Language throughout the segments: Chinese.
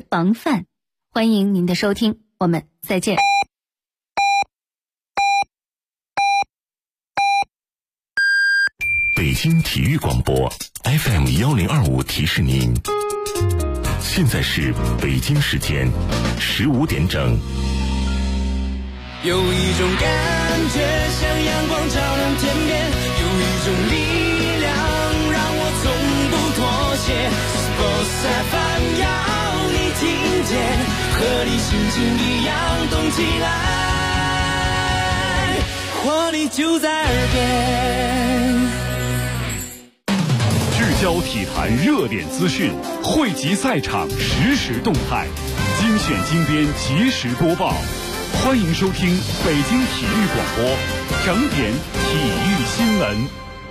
王范。欢迎您的收听，我们再见。 北京体育广播 FM1025 提示您，现在是北京时间15点整。 有一种感觉像阳光照亮天边，有一种力量让我从不妥协。Sports FM 要你听见，和你心情一样动起来，活力就在耳边。 聚焦体坛热点资讯，汇集赛场实时动态，精选精编及时播报。欢迎收听北京体育广播整点体育新闻。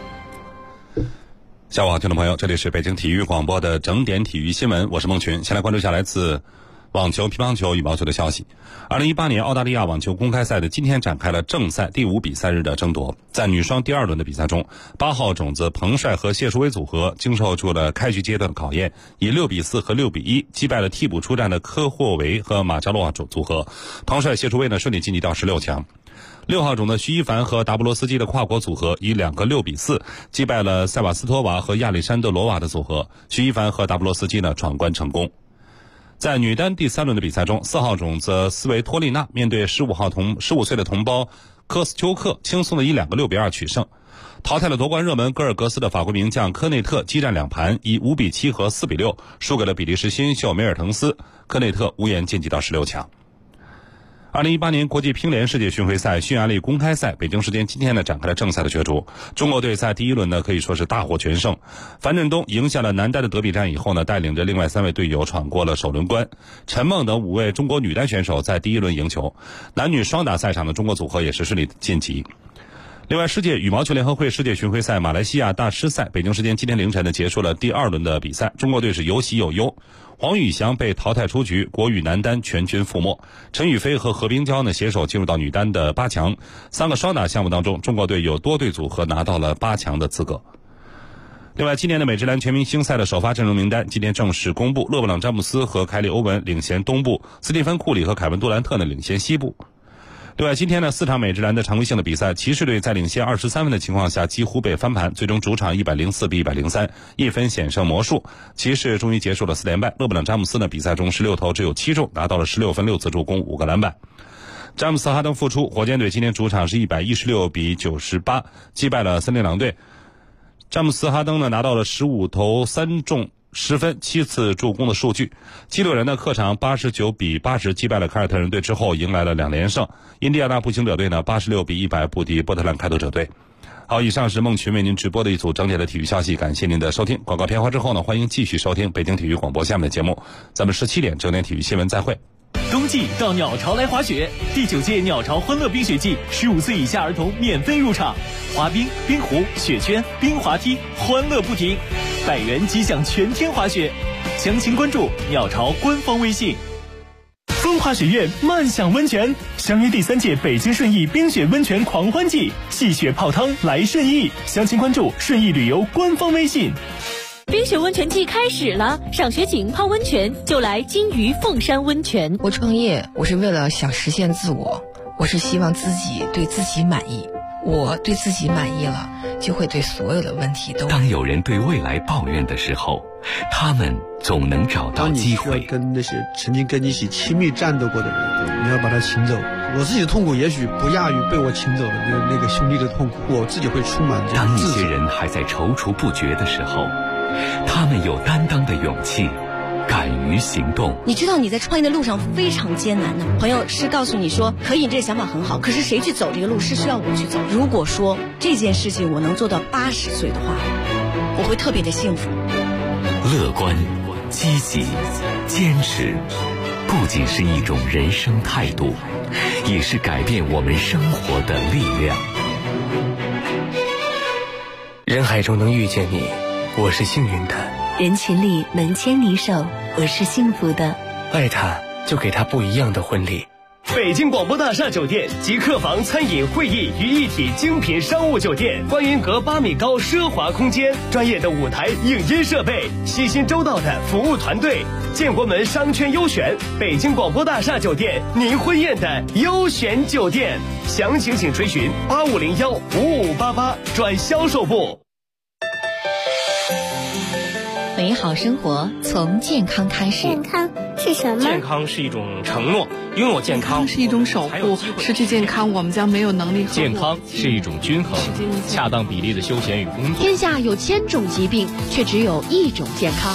下午好，听众朋友，这里是北京体育广播的整点体育新闻，我是孟群。先来关注一下来自网球、乒乓球、羽毛球的消息。2018年澳大利亚网球公开赛的今天展开了正赛第5比赛日的争夺。在女双第2轮的比赛中，8号种子彭帅和谢淑薇组合经受住了开局阶段的考验，以6比4和6比1击败了替补出战的科霍维和马扎洛娃组合。彭帅、谢淑薇顺利晋级到16强。6号种的徐一凡和达布罗斯基的跨国组合以2个6比4击败了塞瓦斯托娃和亚历山德罗娃的组合，徐一凡和达布罗斯基闯关成功。在女单第3轮的比赛中，4号种子斯维托利娜面对15岁的同胞科斯丘克，轻松的以2个6比2取胜，淘汰了夺冠热门戈尔格斯的法国名将科内特，激战2盘以5比7和4比6输给了比利时新秀梅尔滕斯，科内特无缘晋级到16强。2018年国际乒联世界巡回赛匈牙利公开赛北京时间今天展开了正赛的角逐。中国队在第1轮可以说是大获全胜，樊振东赢下了男单的德比战以后带领着另外3位队友闯过了首轮关。陈梦等5位中国女单选手在第1轮赢球，男女双打赛场的中国组合也是顺利晋级。另外，世界羽毛球联合会世界巡回赛马来西亚大师赛北京时间今天凌晨结束了第2轮的比赛，中国队是有喜有忧。黄宇翔被淘汰出局，国羽男单全军覆没。陈雨菲和何冰娇携手进入到女单的8强。3个双打项目当中，中国队有多队组合拿到了8强的资格。另外，今年的美职篮全明星赛的首发阵容名单今天正式公布，勒布朗詹姆斯和凯里欧文领衔东部，斯蒂芬库里和凯文杜兰特领衔西部。另外，今天4场美职篮的常规性的比赛，骑士队在领先23分的情况下几乎被翻盘，最终主场104比103，一分险胜魔术。骑士终于结束了4连败。勒布朗詹姆斯比赛中16投只有7中，拿到了16分6次助攻5个篮板。詹姆斯哈登复出，火箭队今天主场是116比98击败了森林狼队。詹姆斯哈登拿到了15投3中10分7次助攻的数据。七六人的客场89比80击败了凯尔特人队之后，迎来了2连胜。印第安纳步行者队86比100不敌波特兰开拓者队。好，以上是孟群为您直播的一组整点的体育消息，感谢您的收听。广告片花之后欢迎继续收听北京体育广播下面的节目，咱们17点整点体育新闻再会。 冬季到鸟巢来滑雪，第9届鸟巢欢乐冰雪季，15岁以下儿童免费入场，滑冰、冰壶、雪圈、冰滑梯，欢乐不停，100元即享全天滑雪。详情关注鸟巢官方微信。风华雪苑慢享温泉，相约第3届北京顺义冰雪温泉狂欢季，戏雪泡汤来顺义。详情关注顺义旅游官方微信。 冰雪温泉季开始了，赏雪景泡温泉就来金鱼凤山温泉。 我创业，我是为了想实现自我，我是希望自己对自己满意。我对自己满意了，就会对所有的问题都。 当有人对未来抱怨的时候，他们总能找到机会。 当你需要跟那些曾经跟你一起亲密战斗过的人，你要把他请走。我自己的痛苦也许不亚于被我请走的那个兄弟的痛苦，我自己会充满这种自责。 当一些人还在踌躇不决的时候，他们有担当的勇气，敢于行动。 你知道你在创业的路上非常艰难的，朋友是告诉你说可以，这个想法很好，可是谁去走这个路是需要我去走。如果说这件事情我能做到80岁的话，我会特别的幸福。 乐观、积极、坚持，不仅是一种人生态度，也是改变我们生活的力量。 人海中能遇见你，我是幸运的。 人群里能牵你手，我是幸福的。 爱他，就给他不一样的婚礼。 北京广播大厦酒店集客房、餐饮、会议于一体精品商务酒店，观云阁8米高奢华空间，专业的舞台影音设备，细心周到的服务团队。建国门商圈优选，北京广播大厦酒店，您婚宴的优选酒店。详情请垂询85015588转销售部。 美好生活从健康开始。 健康是什么？ 健康是一种承诺，拥有健康是一种守护，失去健康我们将没有能力。 健康是一种均衡、恰当比例的休闲与工作。 天下有1000种疾病，却只有1种健康。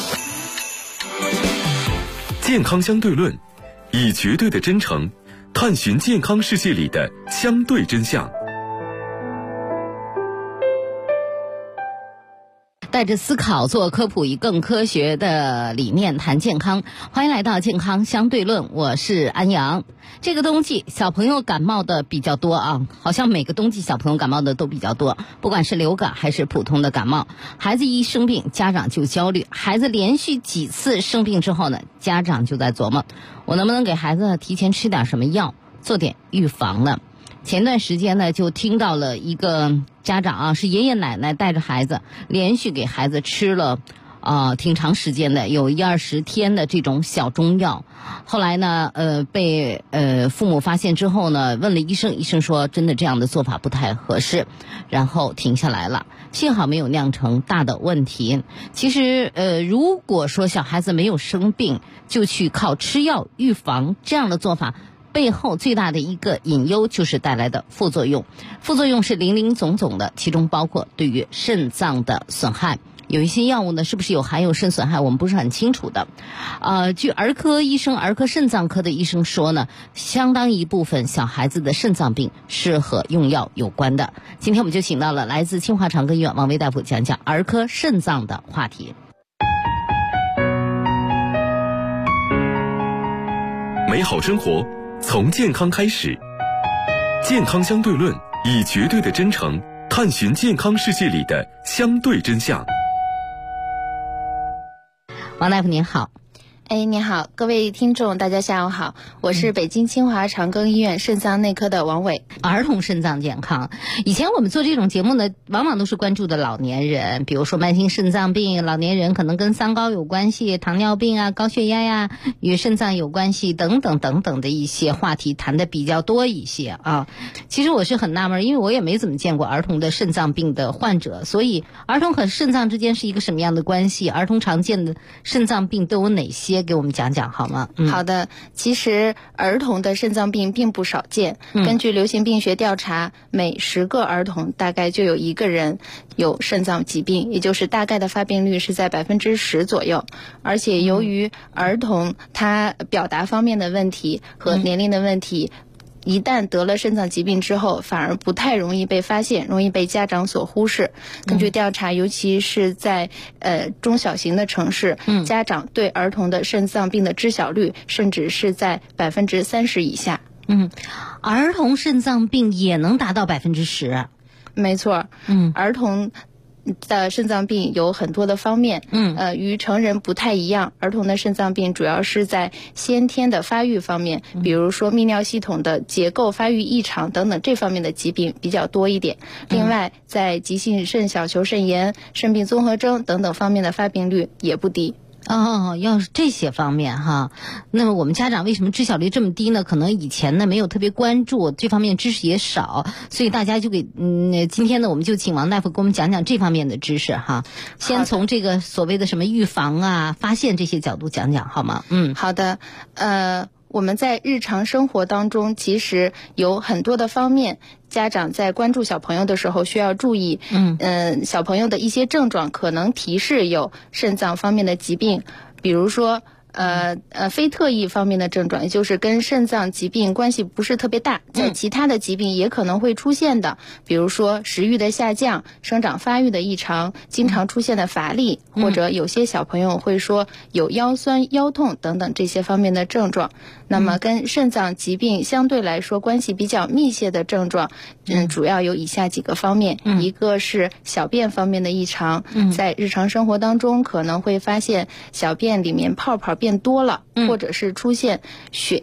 健康相对论，以绝对的真诚探寻健康世界里的相对真相。 带着思考做科普，以更科学的理念谈健康。欢迎来到健康相对论，我是安阳。这个冬季小朋友感冒的比较多啊，好像每个冬季小朋友感冒的都比较多，不管是流感还是普通的感冒。孩子一生病，家长就焦虑，孩子连续几次生病之后呢，家长就在琢磨，我能不能给孩子提前吃点什么药，做点预防呢？前段时间呢，就听到了一个家长啊，是爷爷奶奶带着孩子，连续给孩子吃了挺长时间的，有10-20天的这种小中药。后来呢，被父母发现之后呢，问了医生，医生说真的这样的做法不太合适，然后停下来了。幸好没有酿成大的问题。其实如果说小孩子没有生病，就去靠吃药预防，这样的做法背后最大的一个隐忧就是带来的副作用。副作用是林林总总的，其中包括对于肾脏的损害。有一些药物呢，是不是有含有肾损害，我们不是很清楚的。据儿科肾脏科的医生说呢，相当一部分小孩子的肾脏病是和用药有关的。今天我们就请到了来自清华长庚医院王维大夫讲讲儿科肾脏的话题。 美好生活从健康开始，健康相对论，以绝对的真诚探寻健康世界里的相对真相。 王大夫您好。 你好，各位听众大家下午好，我是北京清华长庚医院肾脏内科的王伟。 儿童肾脏健康，以前我们做这种节目呢，往往都是关注的老年人，比如说慢性肾脏病，老年人可能跟三高有关系，糖尿病啊，高血压呀，与肾脏有关系等等等等的一些话题谈的比较多一些啊。其实我是很纳闷，因为我也没怎么见过儿童的肾脏病的患者，所以儿童和肾脏之间是一个什么样的关系？儿童常见的肾脏病都有哪些？给我们讲讲好吗？ 好的，其实儿童的肾脏病并不少见。根据流行病学调查，每10个儿童大概就有1个人有肾脏疾病，也就是大概的发病率是在10%左右。而且由于儿童他表达方面的问题和年龄的问题，一旦得了肾脏疾病之后，反而不太容易被发现，容易被家长所忽视。根据调查，尤其是在中小型的城市，家长对儿童的肾脏病的知晓率甚至是在30%以下。 儿童肾脏病也能达到10%？ 没错。儿童的肾脏病有很多的方面，与成人不太一样。儿童的肾脏病主要是在先天的发育方面，比如说泌尿系统的结构发育异常等等这方面的疾病比较多一点。另外，在急性肾小球肾炎、肾病综合征等等方面的发病率也不低。 要是这些方面哈，那么我们家长为什么知晓率这么低呢？可能以前呢没有特别关注这方面，知识也少，所以大家就今天呢我们就请王大夫给我们讲讲这方面的知识哈。先从这个所谓的什么预防啊、发现这些角度讲讲好吗？ 好的。我们在日常生活当中，其实有很多的方面，家长在关注小朋友的时候需要注意。小朋友的一些症状可能提示有肾脏方面的疾病，比如说非特异方面的症状，也就是跟肾脏疾病关系不是特别大，在其他的疾病也可能会出现的，比如说食欲的下降、生长发育的异常、经常出现的乏力，或者有些小朋友会说有腰酸、腰痛等等这些方面的症状。那么跟肾脏疾病相对来说关系比较密切的症状，主要有以下几个方面。一个是小便方面的异常，在日常生活当中可能会发现小便里面泡泡变多了，或者是出现血尿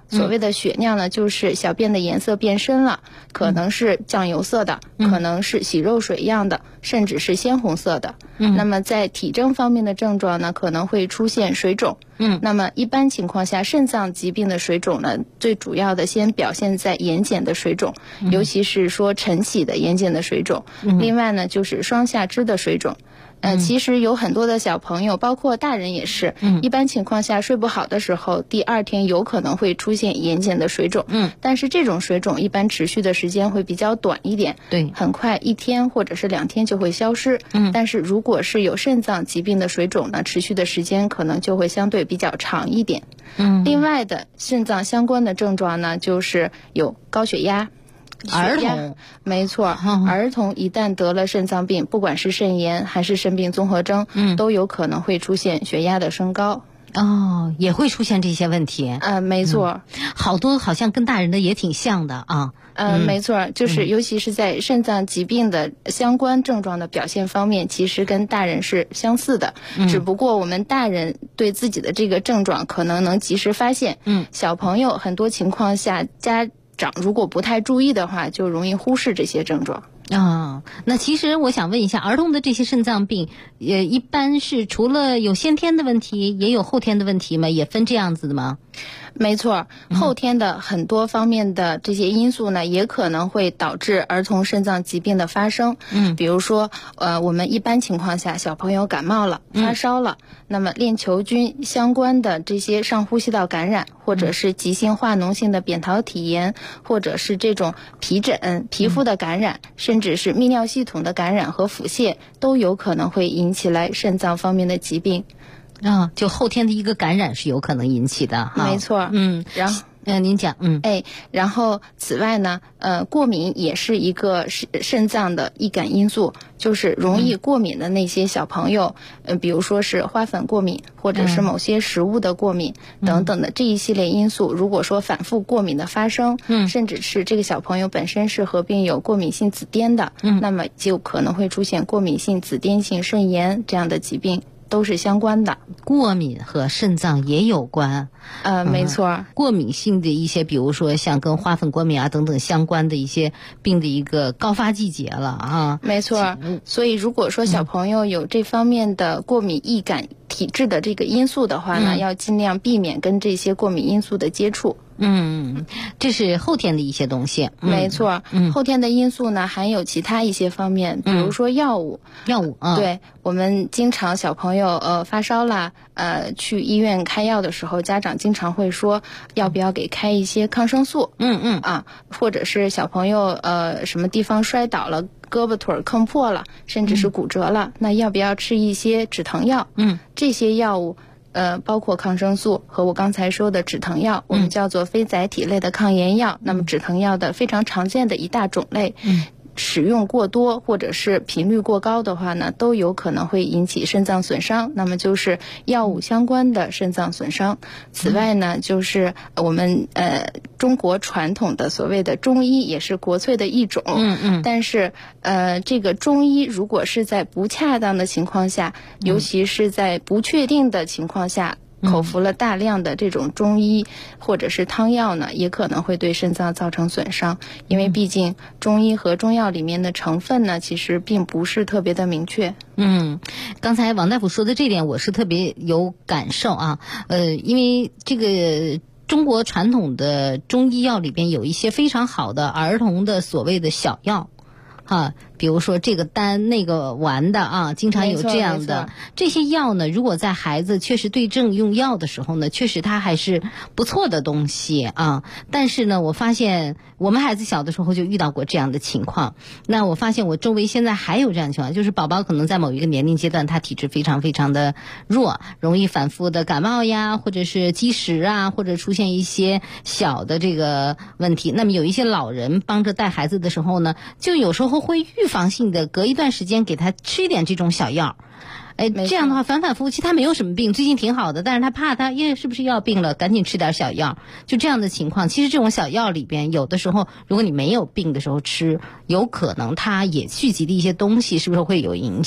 所谓的血尿呢，就是小便的颜色变深了，可能是酱油色的，可能是洗肉水样的，甚至是鲜红色的。那么在体征方面的症状呢，可能会出现水肿。那么一般情况下，肾脏疾病的水肿呢，最主要的先表现在眼睑的水肿，尤其是说晨起的眼睑的水肿。另外呢，就是双下肢的水肿。其实有很多的小朋友，包括大人也是，一般情况下睡不好的时候，第二天有可能会出现眼睑的水肿。但是这种水肿一般持续的时间会比较短一点， 对， 很快1天或者是2天就会消失。但是如果是有肾脏疾病的水肿呢，持续的时间可能就会相对比较长一点。另外的肾脏相关的症状呢，就是有高血压。 儿童， 没错，儿童一旦得了肾脏病，不管是肾炎还是肾病综合征，都有可能会出现血压的升高。 也会出现这些问题。 没错， 好多好像跟大人的也挺像的啊。 没错，就是尤其是在肾脏疾病的相关症状的表现方面，其实跟大人是相似的，只不过我们大人对自己的这个症状可能能及时发现。小朋友很多情况下家长如果不太注意的话，就容易忽视这些症状。 那其实我想问一下，儿童的这些肾脏病，一般是除了有先天的问题，也有后天的问题吗？也分这样子的吗？ 没错，后天的很多方面的这些因素呢，也可能会导致儿童肾脏疾病的发生。比如说，我们一般情况下，小朋友感冒了、发烧了，那么链球菌相关的这些上呼吸道感染，或者是急性化脓性的扁桃体炎，或者是这种皮疹、皮肤的感染，甚至是泌尿系统的感染和腹泻，都有可能会引起来肾脏方面的疾病。 就后天的一个感染是有可能引起的哈。 没错。然后您讲。 然后此外呢，过敏也是一个肾脏的易感因素，就是容易过敏的那些小朋友，比如说是花粉过敏，或者是某些食物的过敏等等的这一系列因素，如果说反复过敏的发生，甚至是这个小朋友本身是合并有过敏性紫癜的，那么就可能会出现过敏性紫癜性肾炎这样的疾病。都是相关的， 过敏和肾脏也有关。 没错， 过敏性的一些，比如说像跟花粉过敏啊等等相关的一些病的一个高发季节了啊。 没错，所以如果说小朋友有这方面的过敏易感体质的这个因素的话呢，要尽量避免跟这些过敏因素的接触。 这是后天的一些东西。 没错，后天的因素呢还有其他一些方面，比如说药物。对，我们经常小朋友发烧啦，去医院开药的时候，家长经常会说要不要给开一些抗生素。或者是小朋友什么地方摔倒了，胳膊腿坑破了，甚至是骨折了，那要不要吃一些止疼药？这些药物包括抗生素和我刚才说的止疼药，我们叫做非甾体类的抗炎药。那么止疼药的非常常见的一大种类，使用过多或者是频率过高的话呢，都有可能会引起肾脏损伤，那么就是药物相关的肾脏损伤。此外呢，就是我们中国传统的所谓的中医也是国粹的一种。但是这个中医如果是在不恰当的情况下，尤其是在不确定的情况下，口服了大量的这种中医或者是汤药呢，也可能会对肾脏造成损伤，因为毕竟中医和中药里面的成分呢，其实并不是特别的明确。 刚才王大夫说的这点我是特别有感受啊。因为这个中国传统的中医药里边有一些非常好的儿童的所谓的小药比如说这个丹那个丸的啊，经常有这样的这些药呢。如果在孩子确实对症用药的时候呢，确实它还是不错的东西啊。但是呢，我发现我们孩子小的时候就遇到过这样的情况。那我发现我周围现在还有这样的情况，就是宝宝可能在某一个年龄阶段，他体质非常非常的弱，容易反复的感冒呀，或者是积食啊，或者出现一些小的这个问题。那么有一些老人帮着带孩子的时候呢，就有时候会预防性的隔一段时间给他吃一点这种小药。这样的话反反复复，其实他没有什么病，最近挺好的，但是他怕他是不是要病了，赶紧吃点小药，就这样的情况。其实这种小药里边有的时候，如果你没有病的时候吃，有可能它也聚集的一些东西是不是会有影响？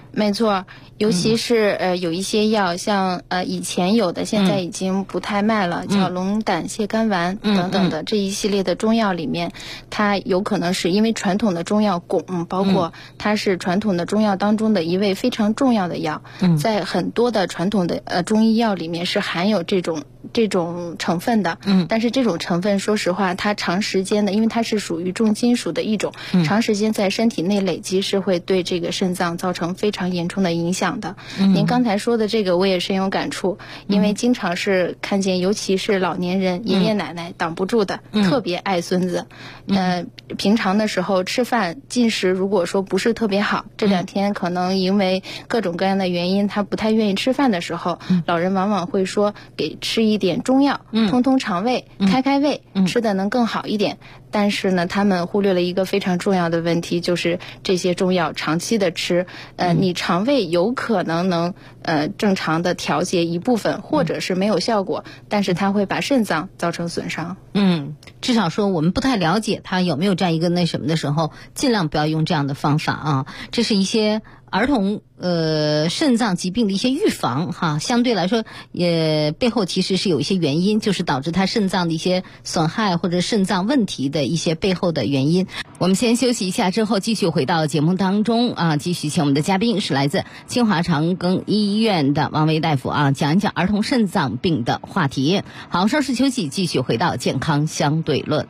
没错，尤其是有一些药，像以前有的，现在已经不太卖了，叫龙胆泻肝丸等等的这一系列的中药里面，它有可能是因为传统的中药汞，包括它是传统的中药当中的一味非常重要的药，在很多的传统的中医药里面是含有这种成分的，但是这种成分说实话，它长时间的，因为它是属于重金属的一种，长时间在身体内累积是会对这个肾脏造成非常严重的影响的。您刚才说的这个我也深有感触，因为经常是看见，尤其是老年人、爷爷奶奶挡不住的，特别爱孙子。平常的时候吃饭进食如果说不是特别好，这2天可能因为各种各样的原因他不太愿意吃饭的时候，老人往往会说给吃一点中药，通肠胃，开胃，吃的能更好一点。但是呢，他们忽略了一个非常重要的问题，就是这些中药长期的吃，你肠胃有可能正常的调节一部分，或者是没有效果，但是它会把肾脏造成损伤。 至少说我们不太了解它有没有这样一个什么的时候，尽量不要用这样的方法啊。这是一些儿童肾脏疾病的一些预防哈，相对来说也背后其实是有一些原因，就是导致他肾脏的一些损害或者肾脏问题的一些背后的原因。我们先休息一下，之后继续回到节目当中啊，继续请我们的嘉宾是来自清华长庚医院的王维大夫啊，讲一讲儿童肾脏病的话题。好，稍事休息，继续回到健康相对论。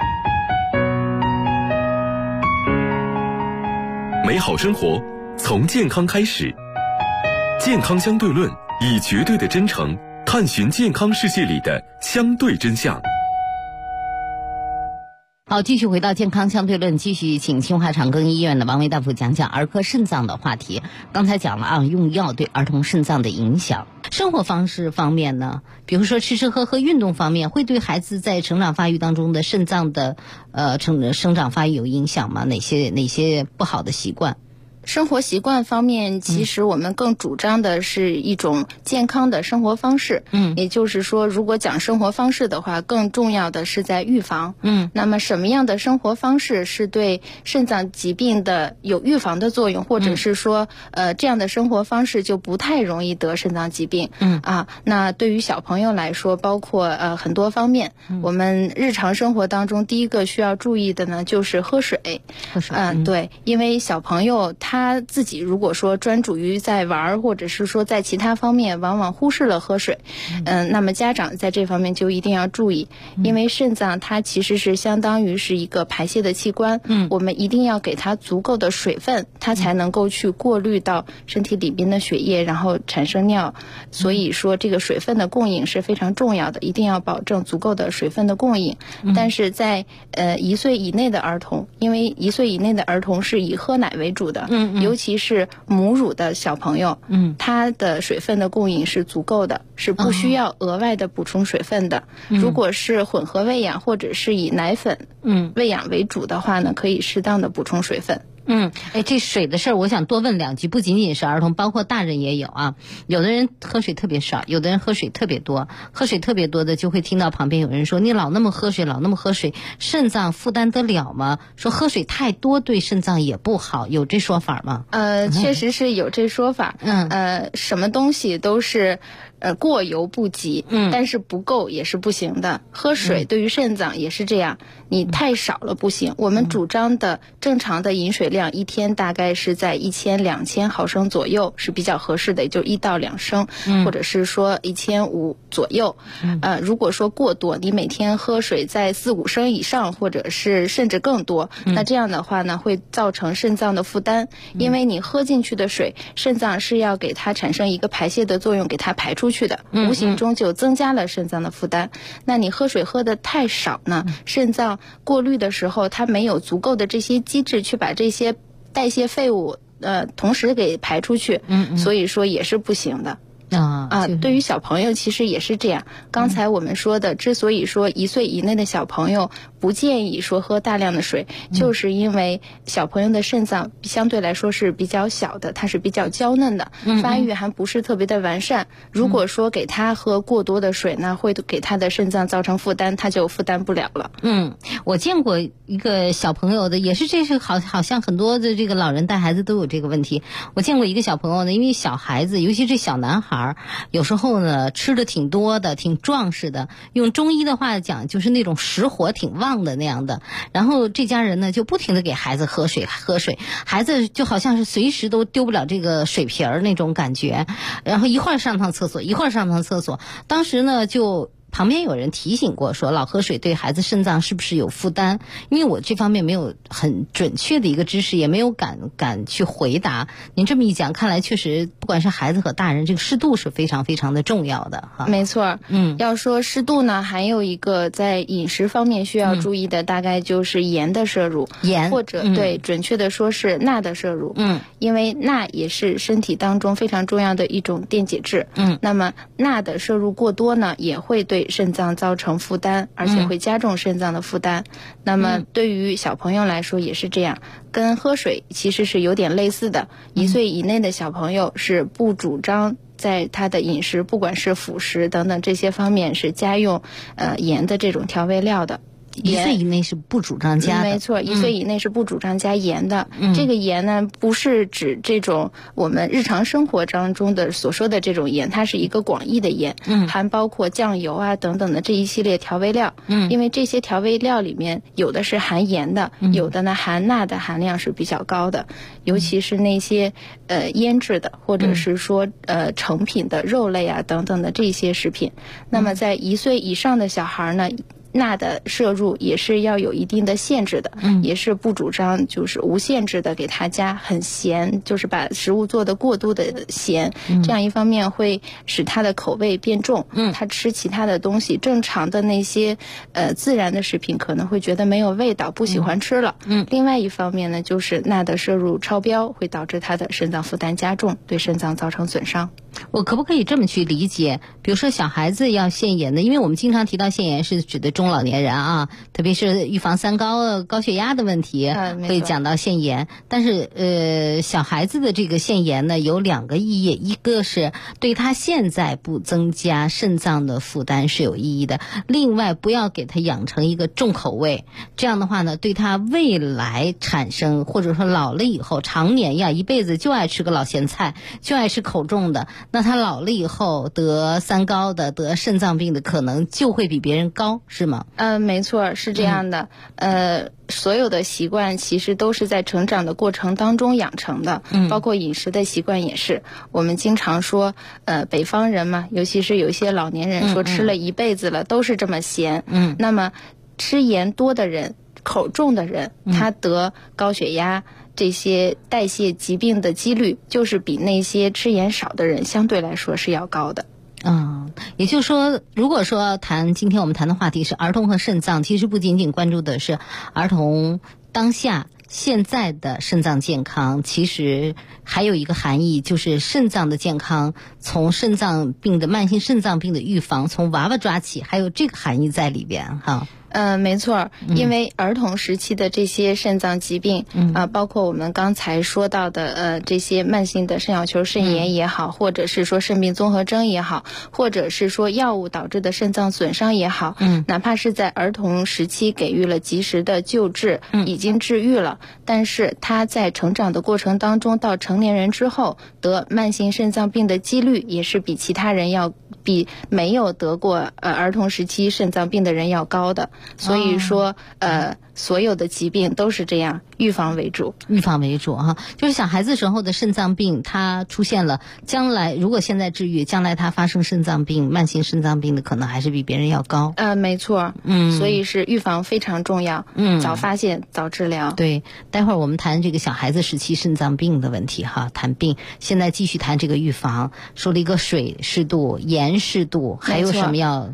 美好生活从健康开始，健康相对论以绝对的真诚探寻健康世界里的相对真相。 好，继续回到健康相对论，继续请清华长庚医院的王维大夫讲讲儿科肾脏的话题。刚才讲了啊，用药对儿童肾脏的影响。生活方式方面呢，比如说吃吃喝喝、运动方面，会对孩子在成长发育当中的肾脏的生长发育有影响吗？哪些不好的习惯？ 生活习惯方面，其实我们更主张的是一种健康的生活方式。也就是说，如果讲生活方式的话，更重要的是在预防。那么什么样的生活方式是对肾脏疾病的有预防的作用，或者是说这样的生活方式就不太容易得肾脏疾病？那对于小朋友来说，包括很多方面，我们日常生活当中第一个需要注意的呢，就是喝水。对，因为小朋友他自己如果说专注于在玩，或者是说在其他方面往往忽视了喝水，那么家长在这方面就一定要注意，因为肾脏它其实是相当于是一个排泄的器官，我们一定要给它足够的水分，它才能够去过滤到身体里边的血液，然后产生尿。所以说这个水分的供应是非常重要的，一定要保证足够的水分的供应。但是在1岁以内的儿童，因为1岁以内的儿童是以喝奶为主的，尤其是母乳的小朋友，他的水分的供应是足够的，是不需要额外的补充水分的。如果是混合喂养或者是以奶粉喂养为主的话呢，可以适当的补充水分。 这水的事儿，我想多问2句，不仅仅是儿童，包括大人也有啊。有的人喝水特别少，有的人喝水特别多。喝水特别多的，就会听到旁边有人说：“你老那么喝水，肾脏负担得了吗？”说喝水太多对肾脏也不好，有这说法吗？ 确实是有这说法。什么东西都是过犹不及，但是不够也是不行的。喝水对于肾脏也是这样，你太少了不行。我们主张的正常的饮水量一天大概是在1000-2000毫升左右是比较合适的，也就1到2升，或者是说1500左右。如果说过多，你每天喝水在4-5升以上，或者是甚至更多，那这样的话呢，会造成肾脏的负担，因为你喝进去的水，肾脏是要给它产生一个排泄的作用，给它排出去的，无形中就增加了肾脏的负担。那你喝水喝的太少呢，肾脏过滤的时候，它没有足够的这些机制去把这些代谢废物同时给排出去，所以说也是不行的。 对于小朋友其实也是这样。刚才我们说的，之所以说1岁以内的小朋友不建议说喝大量的水，就是因为小朋友的肾脏相对来说是比较小的，它是比较娇嫩的，发育还不是特别的完善。如果说给他喝过多的水呢，会给他的肾脏造成负担，他就负担不了了。 我见过一个小朋友的，也是这是好像很多的这个老人带孩子都有这个问题。我见过一个小朋友呢，因为小孩子，尤其是小男孩，有时候呢吃的挺多的，挺壮实的，用中医的话讲就是那种实火挺旺的那样的。然后这家人呢就不停的给孩子喝水，孩子就好像是随时都丢不了这个水瓶儿那种感觉，然后一会儿上趟厕所，一会儿上趟厕所。当时呢就旁边有人提醒过说，老喝水对孩子肾脏是不是有负担？因为我这方面没有很准确的一个知识，也没有敢去回答。您这么一讲，看来确实不管是孩子和大人，这个适度是非常非常的重要的哈。 没错，要说适度呢，还有一个在饮食方面需要注意的，大概就是盐的摄入，或者对，准确的说是钠的摄入。因为钠也是身体当中非常重要的一种电解质。那么钠的摄入过多呢，也会对肾脏造成负担，而且会加重肾脏的负担。那么对于小朋友来说也是这样，跟喝水其实是有点类似的。1岁以内的小朋友是不主张在他的饮食，不管是辅食等等这些方面是加用盐的这种调味料的。 1岁以内是不主张加的， 没错，1岁以内是不主张加盐的。这个盐呢，不是指这种我们日常生活当中的所说的这种盐，它是一个广义的盐，还包括酱油啊等等的这一系列调味料。因为这些调味料里面有的是含盐的，有的呢含钠的含量是比较高的，尤其是那些腌制的或者是说成品的肉类啊等等的这些食品。那么在1岁以上的小孩呢，钠的摄入也是要有一定的限制的，也是不主张就是无限制的给他加很咸，就是把食物做得过度的咸，这样一方面会使他的口味变重，他吃其他的东西正常的那些自然的食品可能会觉得没有味道，不喜欢吃了。另外一方面呢，就是钠的摄入超标会导致他的肾脏负担加重，对肾脏造成损伤。 我可不可以这么去理解，比如说小孩子要限盐的，因为我们经常提到限盐是指的中老年人啊，特别是预防三高高血压的问题，会讲到限盐。但是小孩子的这个限盐呢有2个意义，一个是对他现在不增加肾脏的负担是有意义的，另外不要给他养成一个重口味，这样的话呢对他未来产生或者说老了以后常年呀一辈子就爱吃个老咸菜，就爱吃口重的，那他老了以后得三高的得肾脏病的可能就会比别人高，是吗？ 没错，是这样的。所有的习惯其实都是在成长的过程当中养成的，包括饮食的习惯也是。我们经常说北方人嘛，尤其是有一些老年人说吃了一辈子了都是这么咸，那么吃盐多的人口重的人，他得高血压这些代谢疾病的几率就是比那些吃盐少的人相对来说是要高的。 也就是说，如果说今天我们谈的话题是儿童和肾脏，其实不仅仅关注的是儿童当下现在的肾脏健康，其实还有一个含义，就是肾脏的健康，从肾脏病的慢性肾脏病的预防，从娃娃抓起，还有这个含义在里边哈。 没错，因为儿童时期的这些肾脏疾病，包括我们刚才说到的这些慢性的肾小球肾炎也好，或者是说肾病综合征也好，或者是说药物导致的肾脏损伤也好，哪怕是在儿童时期给予了及时的救治，已经治愈了，但是他在成长的过程当中到成年人之后得慢性肾脏病的几率也是比其他人要比没有得过儿童时期肾脏病的人要高的。所以说所有的疾病都是这样，预防为主哈。就是小孩子时候的肾脏病它出现了，将来如果现在治愈，将来他发生肾脏病慢性肾脏病的可能还是比别人要高。没错，所以是预防非常重要，早发现早治疗。对，待会儿我们谈这个小孩子时期肾脏病的问题哈，谈病。现在继续谈这个预防，说了一个水适度、盐适度，还有什么要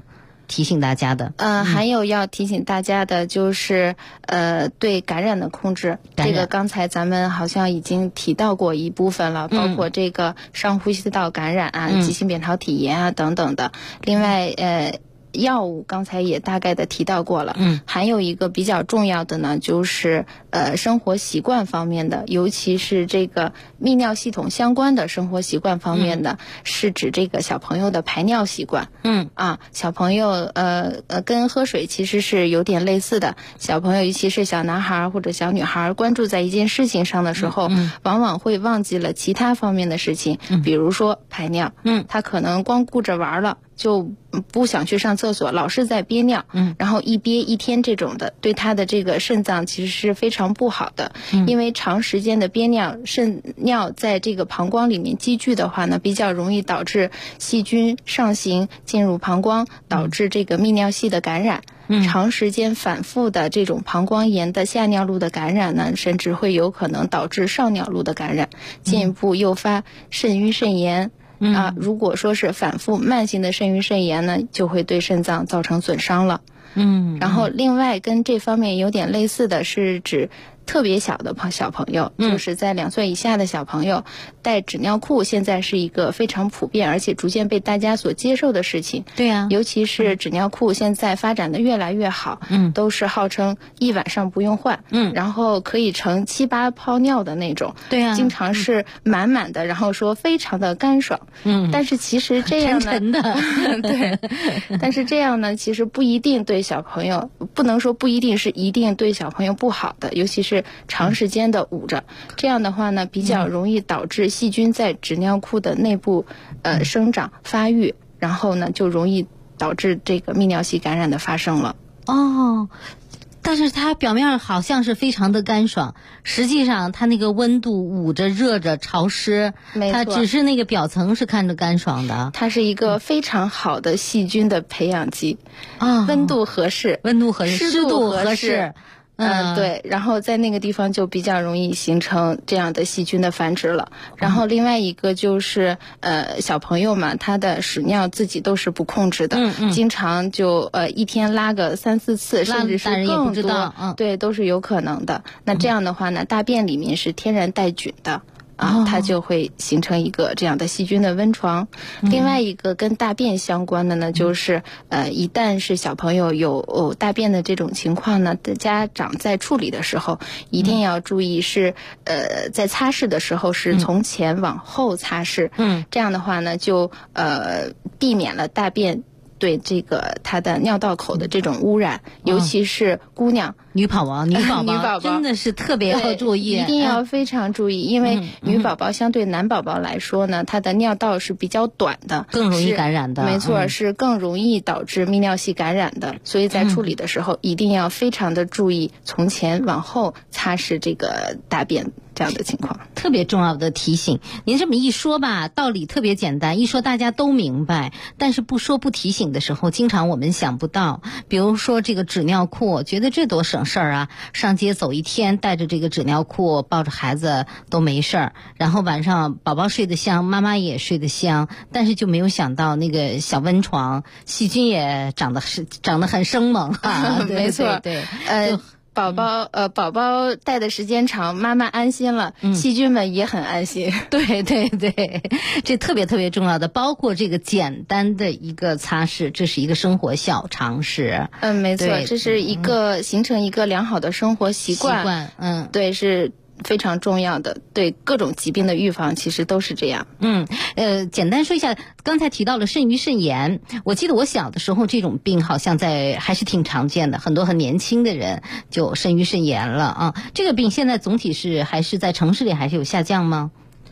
提醒大家的？ 还有要提醒大家的就是对感染的控制，这个刚才咱们好像已经提到过一部分了，包括这个上呼吸道感染啊、急性扁桃体炎啊等等的。另外药物刚才也大概的提到过了，还有一个比较重要的呢，就是生活习惯方面的，尤其是这个泌尿系统相关的生活习惯方面的，是指这个小朋友的排尿习惯。小朋友跟喝水其实是有点类似的，小朋友尤其是小男孩或者小女孩，关注在一件事情上的时候，往往会忘记了其他方面的事情，比如说排尿，他可能光顾着玩了，就不想去上厕所，老是在憋尿，然后一憋一天，这种的对他的这个肾脏其实是非常不好的，因为长时间的憋尿，肾尿在这个膀胱里面积聚的话呢，比较容易导致细菌上行进入膀胱，导致这个泌尿系的感染。长时间反复的这种膀胱炎的下尿路的感染呢，甚至会有可能导致上尿路的感染，进一步诱发肾盂肾炎。如果说是反复慢性的肾盂肾炎呢，就会对肾脏造成损伤了。然后另外跟这方面有点类似的是指特别小的小朋友，就是在2岁以下的小朋友带纸尿裤，现在是一个非常普遍而且逐渐被大家所接受的事情。 对啊， 尤其是纸尿裤现在发展的越来越好，都是号称1晚上不用换，然后可以盛7、8泡尿的那种。 对啊， 经常是满满的，然后说非常的干爽。但是其实这样呢， 沉沉的对，但是这样呢，其实不一定对小朋友，不能说不一定是一定对小朋友不好的，尤其是长时间的捂着，这样的话呢，比较容易导致细菌在纸尿裤的内部生长发育，然后呢就容易导致这个泌尿系感染的发生了。 但是它表面好像是非常的干爽，实际上它那个温度捂着、热着、潮湿，它只是那个表层是看着干爽的。 它是一个非常好的细菌的培养基，温度合适，湿度合适。对，然后在那个地方就比较容易形成这样的细菌的繁殖了。然后另外一个就是小朋友嘛，他的屎尿自己都是不控制的，经常就一天拉个3、4次，甚至是更多，对，都是有可能的。那这样的话呢，大便里面是天然带菌的。它就会形成一个这样的细菌的温床。另外一个跟大便相关的呢，就是一旦是小朋友有大便的这种情况呢，家长在处理的时候一定要注意是在擦拭的时候是从前往后擦拭，这样的话呢就避免了大便对这个他的尿道口的这种污染，尤其是姑娘、 女宝宝真的是特别要注意， 一定要非常注意，因为女宝宝相对男宝宝来说呢，她的尿道是比较短的， 更容易感染的， 没错，是更容易导致泌尿系感染的，所以在处理的时候一定要非常的注意从前往后擦拭这个大便这样的情况。 特别重要的提醒，您这么一说吧，道理特别简单，一说大家都明白，但是不说不提醒的时候，经常我们想不到。比如说这个纸尿裤，觉得这多省事儿啊，上街走一天带着这个纸尿裤抱着孩子都没事儿，然后晚上宝宝睡得香，妈妈也睡得香，但是就没有想到那个小温床细菌也长得很生猛啊。 没错， 对， 宝宝带的时间长，妈妈安心了，细菌们也很安心。 对，这特别特别重要的，包括这个简单的一个擦拭，这是一个生活小常识。 没错，这是一个形成一个良好的生活习惯。对，是非常重要的，对各种疾病的预防其实都是这样。 简单说一下，刚才提到了肾盂肾炎，我记得我小的时候这种病好像还是挺常见的，很多很年轻的人就肾盂肾炎了啊。这个病现在总体是还是在城市里还是有下降吗？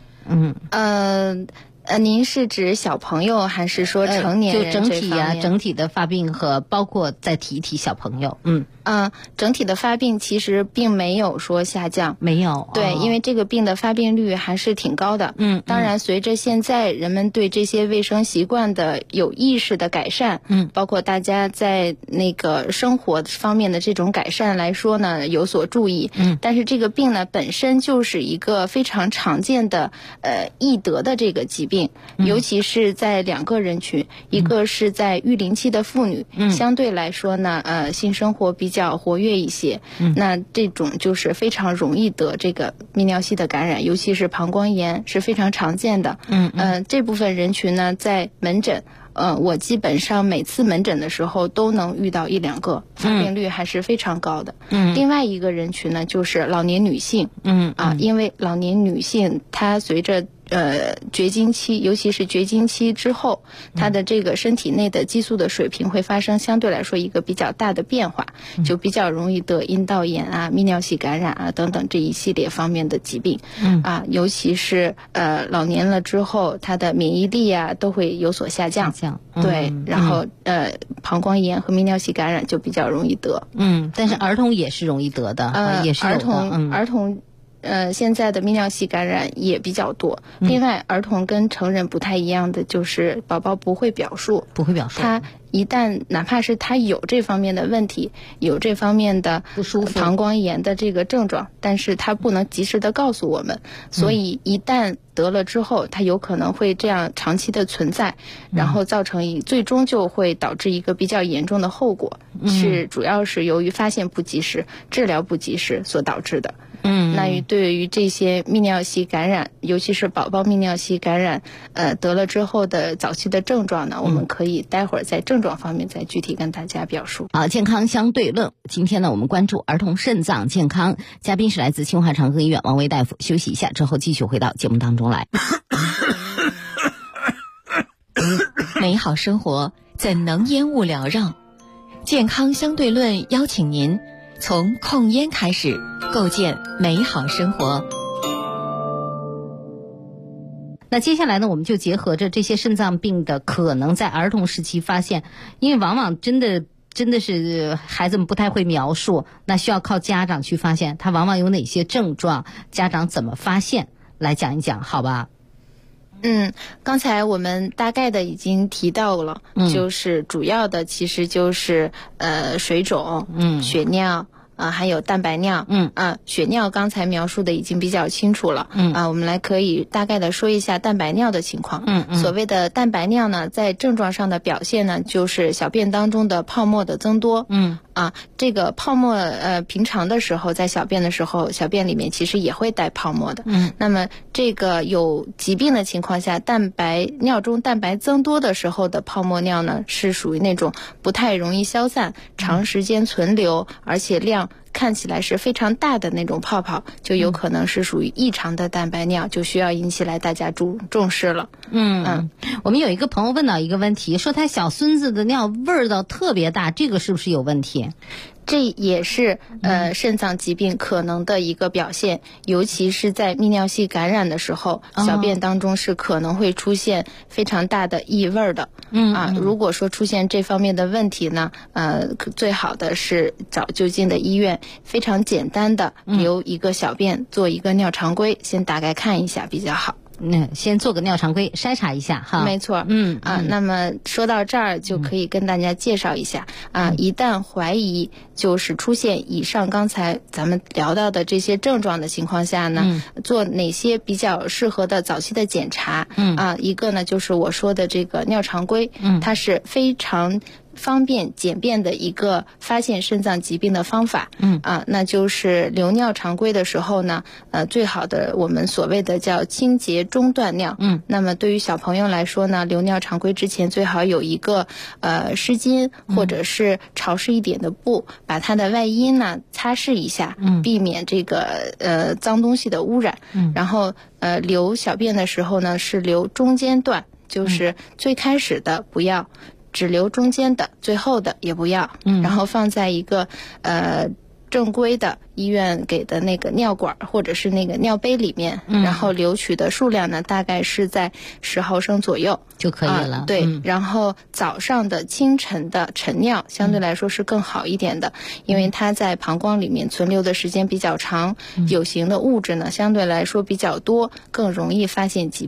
您是指小朋友还是说成年人？ 就整体整体的发病和包括再提一提小朋友。 整体的发病其实并没有说下降， 没有。 对，因为这个病的发病率还是挺高的。当然随着现在人们对这些卫生习惯的有意识的改善，包括大家在那个生活方面的这种改善来说呢，有所注意。但是这个病呢本身就是一个非常常见的易得的这个疾病。 病，尤其是在2个人群，一个是在育龄期的妇女，相对来说呢，性生活比较活跃一些，那这种就是非常容易得这个泌尿系的感染，尤其是膀胱炎是非常常见的。这部分人群呢，在门诊。我基本上每次门诊的时候都能遇到1、2个，发病率还是非常高的。另外一个人群呢，就是老年女性。因为老年女性她随着绝经期，尤其是绝经期之后，她的这个身体内的激素的水平会发生相对来说一个比较大的变化，就比较容易得阴道炎啊、泌尿系感染啊等等这一系列方面的疾病。尤其是老年了之后，她的免疫力啊都会有所下降。对，然后膀胱炎和泌尿系感染就比较容易得。 但是儿童也是容易得的，也是有的。 儿童现在的泌尿系感染也比较多。另外，儿童跟成人不太一样的就是宝宝不会表述，他一旦哪怕是他有这方面的问题，有这方面的不舒服膀胱炎的这个症状，但是他不能及时的告诉我们，所以一旦得了之后，他有可能会这样长期的存在，然后造成最终就会导致一个比较严重的后果，是主要是由于发现不及时、治疗不及时所导致的。那对于这些泌尿系感染，尤其是宝宝泌尿系感染，得了之后的早期的症状呢，我们可以待会儿在症状方面再具体跟大家表述。 好，健康相对论，今天呢，我们关注儿童肾脏健康，嘉宾是来自清华长庚医院王薇大夫。休息一下之后，继续回到节目当中来。 美好生活怎能烟雾缭绕？健康相对论邀请您从控烟开始，构建美好生活。 那接下来呢，我们就结合着这些肾脏病的可能在儿童时期发现，因为往往真的是孩子们不太会描述，那需要靠家长去发现，他往往有哪些症状，家长怎么发现，来讲一讲，好吧？ 刚才我们大概的已经提到了，就是主要的其实就是水肿、血尿。还有蛋白尿，血尿刚才描述的已经比较清楚了，我们来可以大概的说一下蛋白尿的情况。所谓的蛋白尿呢，在症状上的表现呢，就是小便当中的泡沫的增多。这个泡沫平常的时候在小便的时候，小便里面其实也会带泡沫的。那么这个有疾病的情况下，尿中蛋白增多的时候的泡沫尿呢，是属于那种不太容易消散、长时间存留，而且量看起来是非常大的那种泡泡，就有可能是属于异常的蛋白尿，就需要引起来大家重视了。 我们有一个朋友问到一个问题，说他小孙子的尿味道特别大，这个是不是有问题？ 这也是肾脏疾病可能的一个表现，尤其是在泌尿系感染的时候，小便当中是可能会出现非常大的异味的。如果说出现这方面的问题呢，最好的是找就近的医院，非常简单的留一个小便做一个尿常规，先大概看一下比较好。 先做个尿常规筛查一下哈。 没错。那么说到这儿就可以跟大家介绍一下一旦怀疑就是出现以上刚才咱们聊到的这些症状的情况下呢，做哪些比较适合的早期的检查。一个呢就是我说的这个尿常规，它是非常方便简便的一个发现肾脏疾病的方法。那就是留尿常规的时候呢，最好的我们所谓的叫清洁中断尿。那么对于小朋友来说呢，留尿常规之前最好有一个湿巾或者是潮湿一点的布，把它的外阴呢擦拭一下，避免这个脏东西的污染。然后留小便的时候呢，是留中间段，就是最开始的不要，只留中间的，最后的也不要。然后放在一个正规的医院给的那个尿管或者是那个尿杯里面，然后留取的数量呢大概是在10毫升左右就可以了。 对，然后早上的清晨的晨尿相对来说是更好一点的，因为它在膀胱里面存留的时间比较长，有形的物质呢相对来说比较多，更容易发现疾病。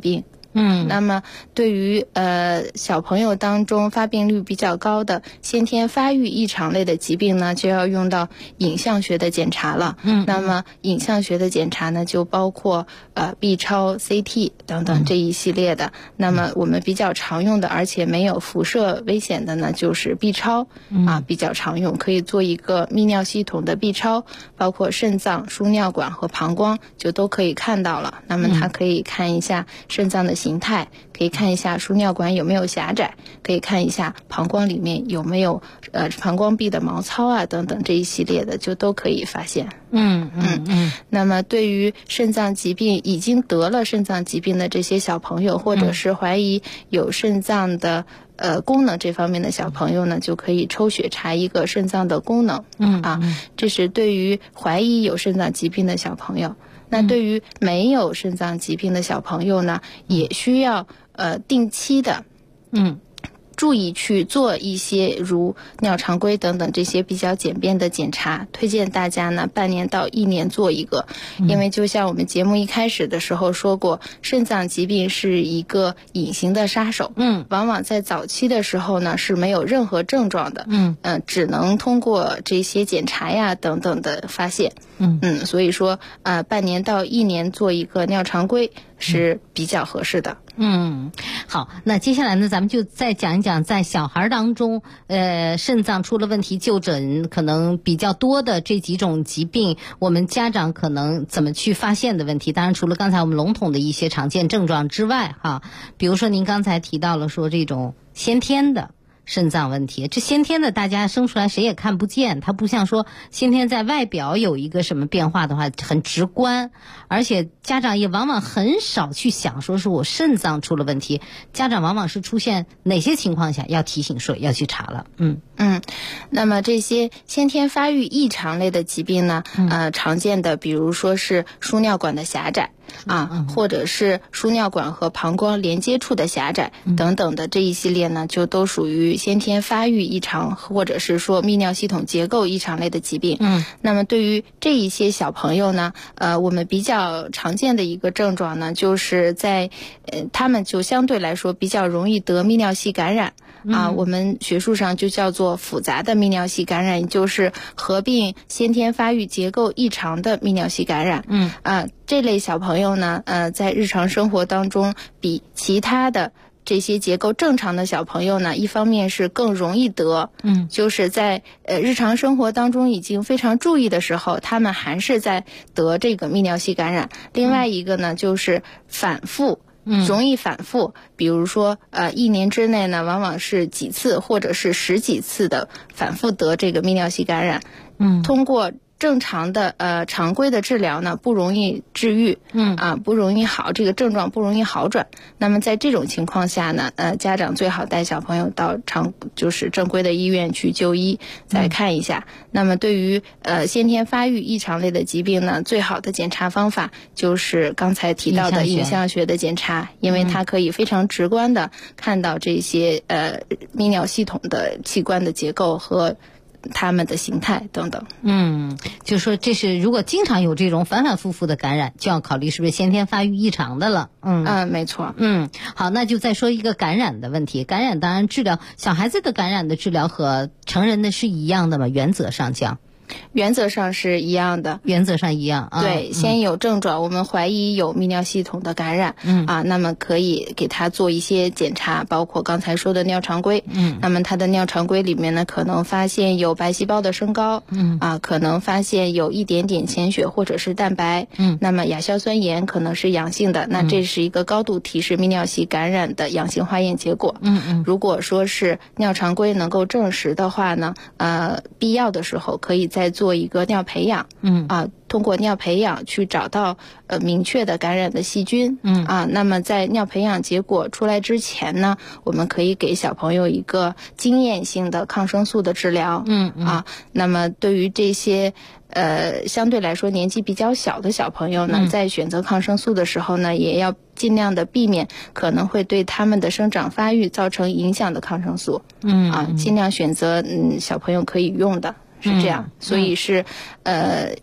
那么对于小朋友当中发病率比较高的先天发育异常类的疾病呢，就要用到影像学的检查了。那么影像学的检查呢，就包括B 超、CT 等等这一系列的。那么我们比较常用的，而且没有辐射危险的呢，就是 B 超比较常用，可以做一个泌尿系统的 B 超，包括肾脏、输尿管和膀胱就都可以看到了。那么它可以看一下肾脏的形态，可以看一下输尿管有没有狭窄，可以看一下膀胱里面有没有膀胱壁的毛糙啊等等这一系列的就都可以发现。那么对于肾脏疾病已经得了肾脏疾病的这些小朋友，或者是怀疑有肾脏的功能这方面的小朋友呢，就可以抽血查一个肾脏的功能。这是对于怀疑有肾脏疾病的小朋友。那对于没有肾脏疾病的小朋友呢，也需要定期的注意去做一些如尿常规等等这些比较简便的检查，推荐大家呢半年到1年做一个。因为就像我们节目一开始的时候说过，肾脏疾病是一个隐形的杀手，往往在早期的时候呢是没有任何症状的，只能通过这些检查呀等等的发现。所以说半年到1年做一个尿常规是比较合适的。 好，那接下来呢，咱们就再讲一讲在小孩当中肾脏出了问题就诊可能比较多的这几种疾病，我们家长可能怎么去发现的问题。当然除了刚才我们笼统的一些常见症状之外比如说您刚才提到了说这种先天的肾脏问题，这先天的大家生出来谁也看不见，它不像说先天在外表有一个什么变化的话很直观，而且家长也往往很少去想说是我肾脏出了问题，家长往往是出现哪些情况下要提醒说要去查了。 那么这些先天发育异常类的疾病呢，常见的比如说是输尿管的狭窄或者是输尿管和膀胱连接处的狭窄等等的这一系列呢，就都属于先天发育异常或者是说泌尿系统结构异常类的疾病。那么对于这一些小朋友呢，我们比较常见的一个症状呢，就是在他们就相对来说比较容易得泌尿系感染。我们学术上就叫做复杂的泌尿系感染，也就是合并先天发育结构异常的泌尿系感染。这类小朋友呢，在日常生活当中比其他的这些结构正常的小朋友呢，一方面是更容易得，就是在日常生活当中已经非常注意的时候，他们还是在得这个泌尿系感染。另外一个呢，就是反复。容易反复，比如说1年之内呢，往往是几次或者是10几次的反复得这个泌尿系感染。通过正常的常规的治疗呢，不容易治愈，不容易好，这个症状不容易好转。那么在这种情况下呢，家长最好带小朋友到就是正规的医院去就医，再看一下。那么对于先天发育异常类的疾病呢，最好的检查方法就是刚才提到的影像学的检查，因为它可以非常直观的看到这些泌尿系统的器官的结构和他们的形态等等。 就是说这是如果经常有这种反反复复的感染，就要考虑是不是先天发育异常的了。 没错。 好，那就再说一个感染的问题。感染当然治疗小孩子的感染的治疗和成人的是一样的吗？原则上讲原则上是一样的， 原则上一样。 对，先有症状，我们怀疑有泌尿系统的感染，那么可以给他做一些检查，包括刚才说的尿常规。那么他的尿常规里面呢，可能发现有白细胞的升高，可能发现有一点点潜血或者是蛋白，那么亚硝酸盐可能是阳性的，那这是一个高度提示泌尿系感染的阳性化验结果。如果说是尿常规能够证实的话呢，必要的时候可以再做一个尿培养，通过尿培养去找到明确的感染的细菌，那么在尿培养结果出来之前呢，我们可以给小朋友一个经验性的抗生素的治疗，那么对于这些相对来说年纪比较小的小朋友呢，在选择抗生素的时候呢，也要尽量的避免可能会对他们的生长发育造成影响的抗生素，尽量选择小朋友可以用的。是这样，所以是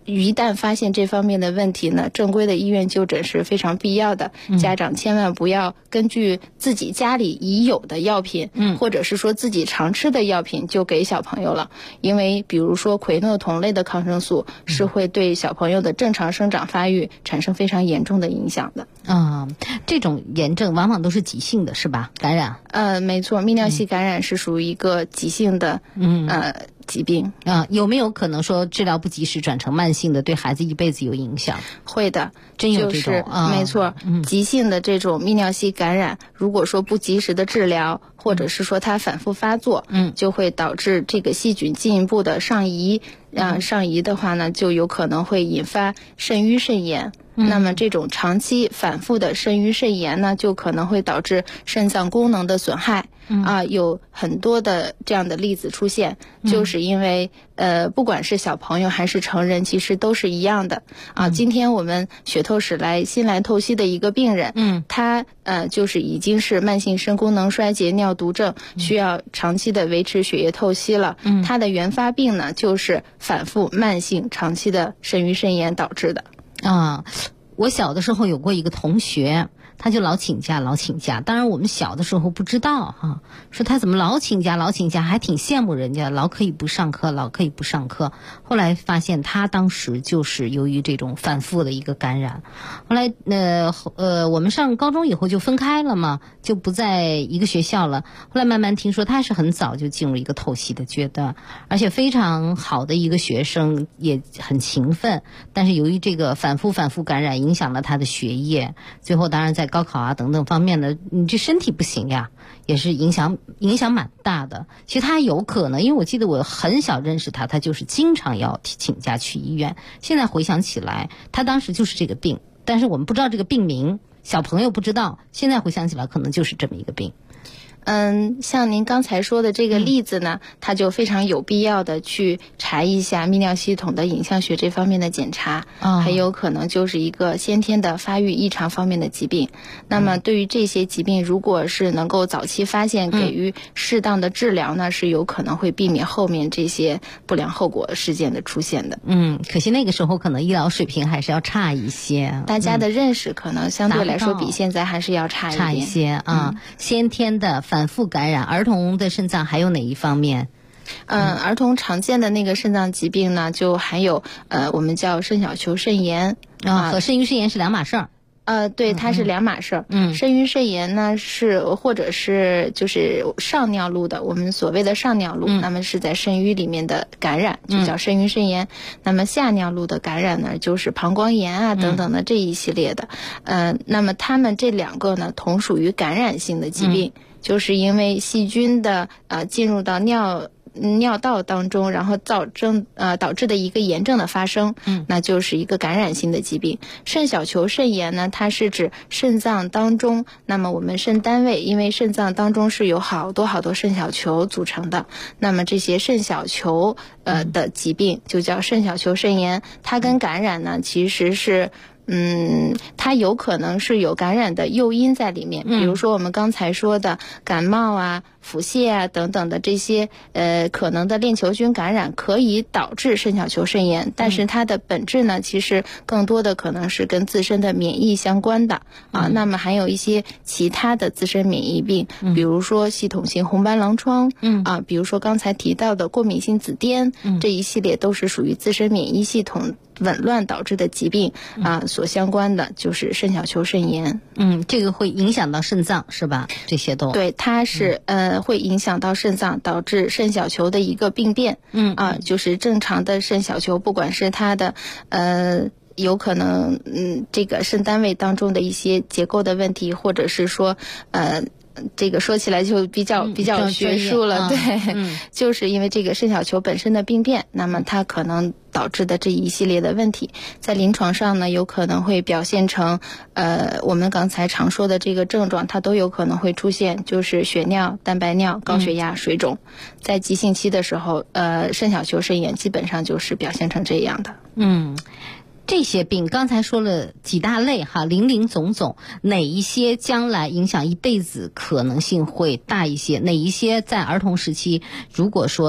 一旦发现这方面的问题呢，正规的医院就诊是非常必要的。家长千万不要根据自己家里已有的药品，或者是说自己常吃的药品就给小朋友了，因为比如说喹诺酮类的抗生素是会对小朋友的正常生长发育产生非常严重的影响的。 这种炎症往往都是急性的，是吧？感染？ 没错，泌尿系感染是属于一个急性的疾病。 有没有可能说治疗不及时转成慢性的，对孩子一辈子有影响？ 会的， 真有这种， 没错。急性的这种泌尿系感染，如果说不及时的治疗，或者是说它反复发作，就会导致这个细菌进一步的上移。上移的话呢，就有可能会引发肾盂肾炎。那么这种长期反复的肾盂肾炎呢，就可能会导致肾脏功能的损害。有很多的这样的例子出现，就是因为不管是小朋友还是成人，其实都是一样的。今天我们血透室新来透析的一个病人，他就是已经是慢性肾功能衰竭尿毒症，需要长期的维持血液透析了。他的原发病呢，就是反复慢性长期的肾盂肾炎导致的。 我小的时候有过一个同学，他就老请假。当然我们小的时候不知道说他怎么老请假，还挺羡慕人家老可以不上课。后来发现他当时就是由于这种反复的一个感染。后来我们上高中以后就分开了嘛，就不在一个学校了。后来慢慢听说他是很早就进入一个透析的阶段，而且非常好的一个学生，也很勤奋，但是由于这个反复感染影响了他的学业，最后当然在高考等等方面的，你这身体不行呀，也是影响蛮大的。其实他有可能，因为我记得我很小认识他就是经常要请假去医院。现在回想起来，他当时就是这个病，但是我们不知道这个病名，小朋友不知道，现在回想起来可能就是这么一个病。 像您刚才说的这个例子呢，它就非常有必要的去查一下泌尿系统的影像学这方面的检查，很有可能就是一个先天的发育异常方面的疾病。那么对于这些疾病，如果是能够早期发现，给予适当的治疗呢，是有可能会避免后面这些不良后果事件的出现的。 可惜那个时候可能医疗水平还是要差一些， 大家的认识可能相对来说比现在还是要差一些先天的反复感染，儿童的肾脏还有哪一方面？ 儿童常见的那个肾脏疾病呢，就还有我们叫肾小球肾炎和肾盂肾炎是两码事儿。 对，它是两码事儿。肾盂肾炎呢或者是就是上尿路的，我们所谓的上尿路，那么是在肾盂里面的感染，就叫肾盂肾炎。那么下尿路的感染呢，就是膀胱炎等等的这一系列的。那么他们这两个呢，同属于感染性的疾病。就是因为细菌的进入到尿道当中，然后导致的一个炎症的发生，那就是一个感染性的疾病。肾小球肾炎呢，它是指肾脏当中，那么我们肾单位，因为肾脏当中是有好多肾小球组成的，那么这些肾小球的疾病就叫肾小球肾炎。它跟感染呢其实是它有可能是有感染的诱因在里面，比如说我们刚才说的感冒腹泻等等的这些可能的链球菌感染可以导致肾小球肾炎，但是它的本质呢，其实更多的可能是跟自身的免疫相关的那么还有一些其他的自身免疫病，比如说系统性红斑狼疮比如说刚才提到的过敏性紫癜这一系列都是属于自身免疫系统紊乱导致的疾病所相关的就是肾小球肾炎。 这个会影响到肾脏是吧？这些都对，它是会影响到肾脏，导致肾小球的一个病变。就是正常的肾小球，不管是它的有可能这个肾单位当中的一些结构的问题，或者是说这个说起来就比较学术了，对，就是因为这个肾小球本身的病变，那么它可能导致的这一系列的问题，在临床上呢，有可能会表现成我们刚才常说的这个症状，它都有可能会出现，就是血尿、蛋白尿、高血压、水肿。在急性期的时候，肾小球肾炎基本上就是表现成这样的。 这些病刚才说了几大类林林总总，哪一些将来影响一辈子可能性会大一些？哪一些在儿童时期如果说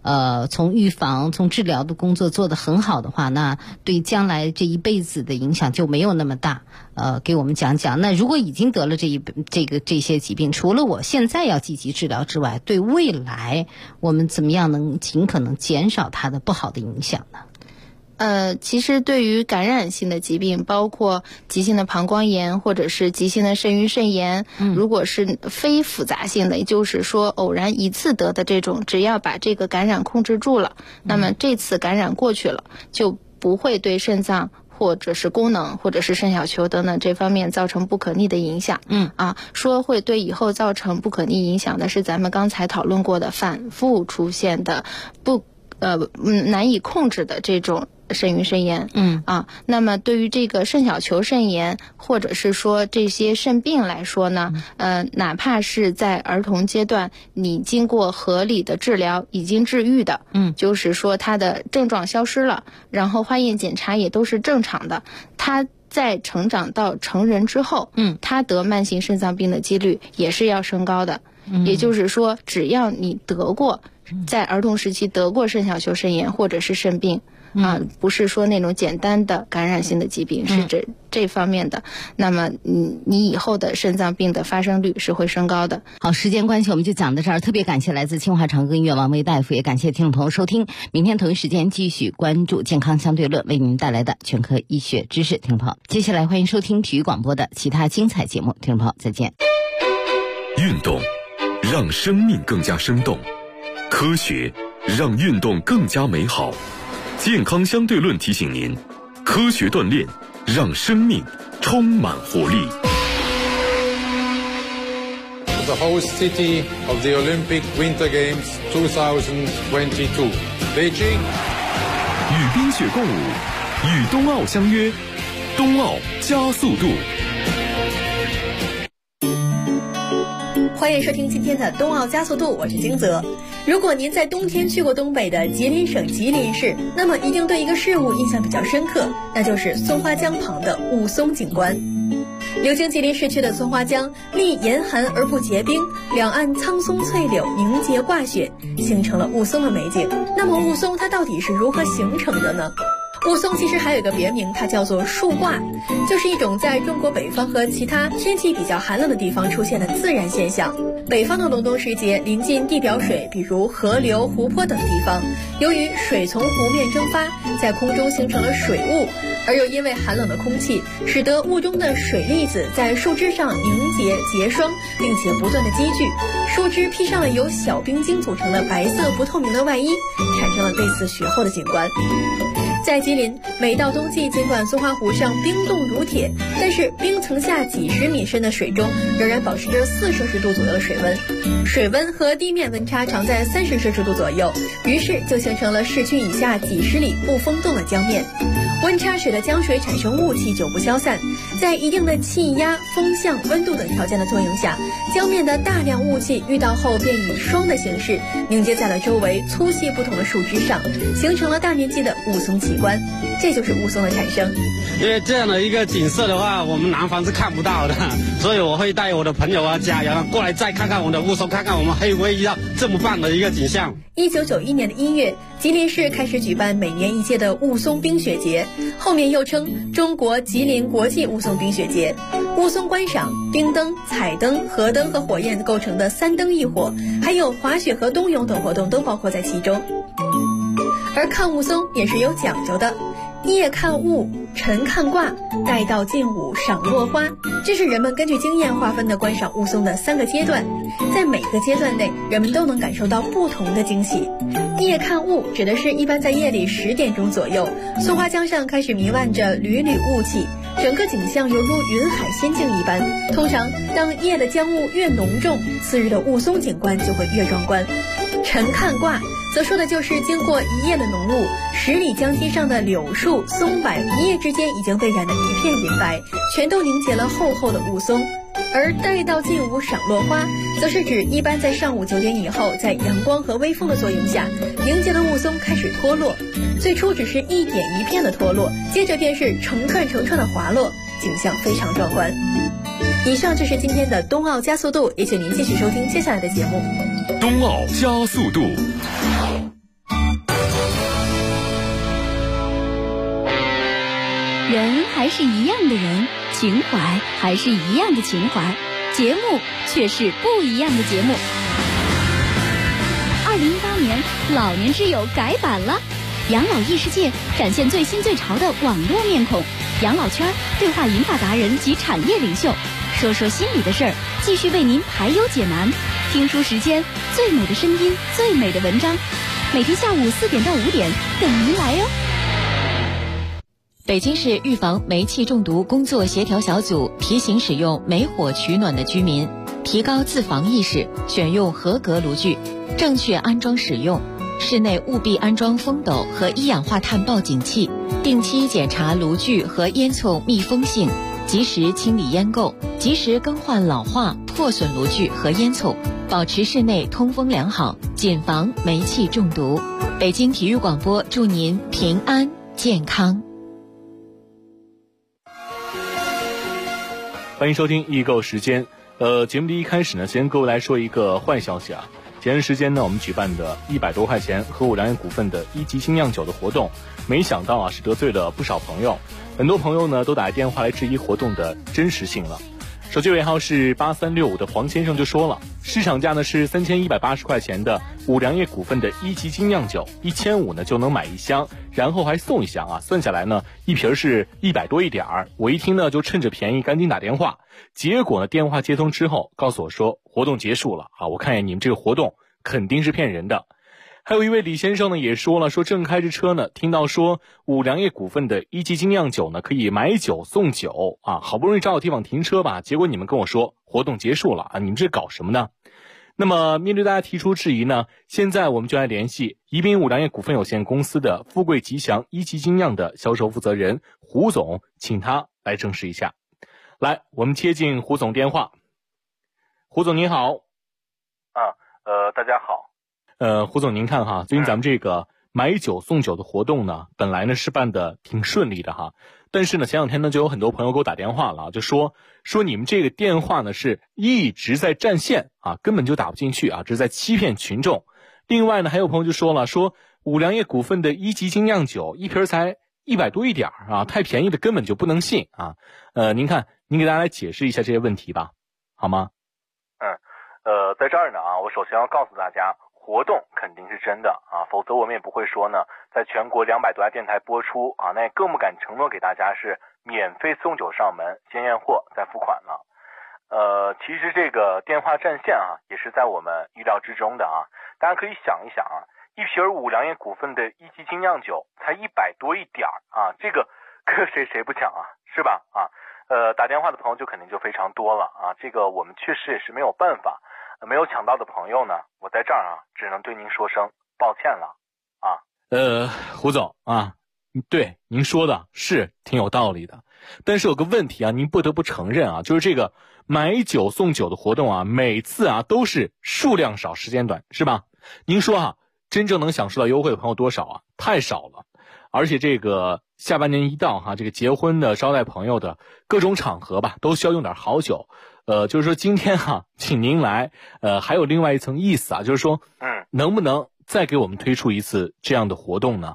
从预防、从治疗的工作做得很好的话，那对将来这一辈子的影响就没有那么大。给我们讲讲，那如果已经得了这些疾病，除了我现在要积极治疗之外，对未来我们怎么样能尽可能减少它的不好的影响呢？ 其实对于感染性的疾病，包括急性的膀胱炎或者是急性的肾盂肾炎，如果是非复杂性的，也就是说偶然一次得的这种，只要把这个感染控制住了，那么这次感染过去了，就不会对肾脏或者是功能或者是肾小球等等这方面造成不可逆的影响。说会对以后造成不可逆影响的是咱们刚才讨论过的反复出现的难以控制的这种肾盂肾炎。那么对于这个肾小球肾炎或者是说这些肾病来说呢，哪怕是在儿童阶段你经过合理的治疗已经治愈的，就是说它的症状消失了，然后化验检查也都是正常的，它在成长到成人之后，他得慢性肾脏病的几率也是要升高的。也就是说，只要你在儿童时期得过肾小球肾炎或者是肾病，不是说那种简单的感染性的疾病，是这方面的，那么你以后的肾脏病的发生率是会升高的。 好，时间关系我们就讲到这儿，特别感谢来自清华长庚医院王薇大夫，也感谢听众朋友收听。明天同一时间继续关注健康相对论为您带来的全科医学知识。听众朋友，接下来欢迎收听体育广播的其他精彩节目。听众朋友再见。 运动让生命更加生动，科学让运动更加美好。健康相对论提醒您，科学锻炼让生命充满活力。 The host city of the Olympic Winter Games 2022, Beijing. 与冰雪共舞，与冬奥相约，冬奥加速度。 欢迎收听今天的冬奥加速度，我是金泽。如果您在冬天去过东北的吉林省吉林市，那么一定对一个事物印象比较深刻，那就是松花江旁的雾凇景观。流经吉林市区的松花江，历严寒而不结冰，两岸苍松翠柳凝结挂雪，形成了雾凇的美景。那么雾凇它到底是如何形成的呢？雾凇其实还有一个别名，它叫做树挂，就是一种在中国北方和其他天气比较寒冷的地方出现的自然现象。北方的隆冬时节，临近地表水，比如河流、湖泊等地方，由于水从湖面蒸发，在空中形成了水雾，而又因为寒冷的空气，使得雾中的水粒子在树枝上凝结结霜，并且不断的积聚，树枝披上了由小冰晶组成的白色不透明的外衣，产生了类似雪后的景观。在吉林，每到冬季，尽管松花湖上冰冻如铁，但是冰层下几十米深的水中仍然保持着4摄氏度左右的水温，水温和地面温差常在30摄氏度左右，于是就形成了市区以下几十里不封冻的江面。温差使得江水产生雾气久不消散，在一定的气压、风向、温度等条件的作用下，江面的大量雾气遇到后便以霜的形式凝结在了周围粗细不同的树枝上，形成了大面积的雾凇奇观，这就是雾凇的产生。 因为这样的一个景色的话，我们南方是看不到的，所以我会带我的朋友啊、家人过来再看看我们的雾凇，看看我们会不会遇到这么棒的一个景象。 1991年的1月，吉林市开始举办每年一届的雾凇冰雪节，后面又称中国吉林国际雾凇冰雪节。雾凇观赏、冰灯、彩灯、河灯和火焰构成的3灯一火，还有滑雪和冬泳等活动都包括在其中。而看雾凇也是有讲究的，夜看雾，晨看卦，待到近午赏落花，这是人们根据经验划分的观赏雾凇的3个阶段，在每个阶段内，人们都能感受到不同的惊喜。夜看雾指的是一般在夜里10点钟左右，松花江上开始弥漫着缕缕雾气，整个景象犹如云海仙境一般。通常当夜的江雾越浓重，次日的雾凇景观就会越壮观。晨看卦则说的就是经过一夜的浓雾，10里江堤上的柳树、松柏一夜之间已经被染得一片银白，全都凝结了厚厚的雾凇。而待到近午赏落花，则是指一般在上午9点以后，在阳光和微风的作用下，凝结的雾凇开始脱落。最初只是一点一片的脱落，接着便是成串成串的滑落，景象非常壮观。以上就是今天的冬奥加速度，也请您继续收听接下来的节目。 冬奥加速度。 还是一样的人，情怀还是一样的情怀，节目却是不一样的节目。2018年，老年之友改版了，养老异世界展现最新最潮的网络面孔，养老圈对话银发达人及产业领袖，说说心里的事儿，继续为您排忧解难。听书时间，最美的声音，最美的文章，每天下午4点到5点等您来哟。 北京市预防煤气中毒工作协调小组提醒使用煤火取暖的居民提高自防意识，选用合格炉具，正确安装使用。室内务必安装风斗和一氧化碳报警器，定期检查炉具和烟囱密封性，及时清理烟垢，及时更换老化破损炉具和烟囱，保持室内通风良好，谨防煤气中毒。北京体育广播祝您平安健康。 欢迎收听易购时间。节目的一开始呢，先跟各位来说一个坏消息啊。前段时间呢，我们举办的100多块钱和五粮液股份的1级精酿酒的活动，没想到啊是得罪了不少朋友，很多朋友呢都打电话来质疑活动的真实性了。手机尾号是8365的黄先生就说了，市场价呢是3180块钱的五粮液股份的1级精酿酒，1500呢就能买1箱，然后还送1箱啊，算下来呢一瓶是100多一点儿。我一听呢就趁着便宜赶紧打电话，结果呢电话接通之后告诉我说活动结束了啊，我看见你们这个活动肯定是骗人的。还有一位李先生呢也说了，说正开着车呢，听到说五粮液股份的1级精酿酒呢可以买酒送酒啊，好不容易找到地方停车吧，结果你们跟我说活动结束了啊，你们这搞什么呢？那么面对大家提出质疑呢，现在我们就来联系宜宾五粮液股份有限公司的富贵吉祥1级精酿的销售负责人胡总，请他来证实一下。来，我们接进胡总电话。胡总您好。 大家好。 胡总您看哈，最近咱们这个买酒送酒的活动呢，本来呢是办的挺顺利的哈，但是呢前两天呢就有很多朋友给我打电话了，就说你们这个电话呢是一直在占线啊，根本就打不进去啊，这是在欺骗群众。另外呢还有朋友就说了，说五粮液股份的1级精酿酒一瓶才100多一点啊，太便宜的根本就不能信啊。您看您给大家来解释一下这些问题吧，好吗？ 在这儿呢啊，我首先要告诉大家，活动肯定是真的啊，否则我们也不会说呢，在全国200多家电台播出啊，那也更不敢承诺给大家是免费送酒上门，先验货再付款了。其实这个电话占线啊，也是在我们预料之中的啊。大家可以想一想啊，一瓶五粮液股份的1级精酿酒才100多一点啊，这个谁不抢啊，是吧？啊，打电话的朋友就肯定就非常多了啊，这个我们确实也是没有办法。没有抢到的朋友呢，我在这儿啊，只能对您说声抱歉了啊。 胡总啊，对您说的是挺有道理的，但是有个问题啊，您不得不承认啊，就是这个买酒送酒的活动啊，每次啊都是数量少时间短，是吧？您说啊，真正能享受到优惠的朋友多少啊？太少了。而且这个下半年一到哈，这个结婚的、招待朋友的各种场合吧，都需要用点好酒。就是说今天哈，请您来，还有另外一层意思啊，就是说，能不能再给我们推出一次这样的活动呢？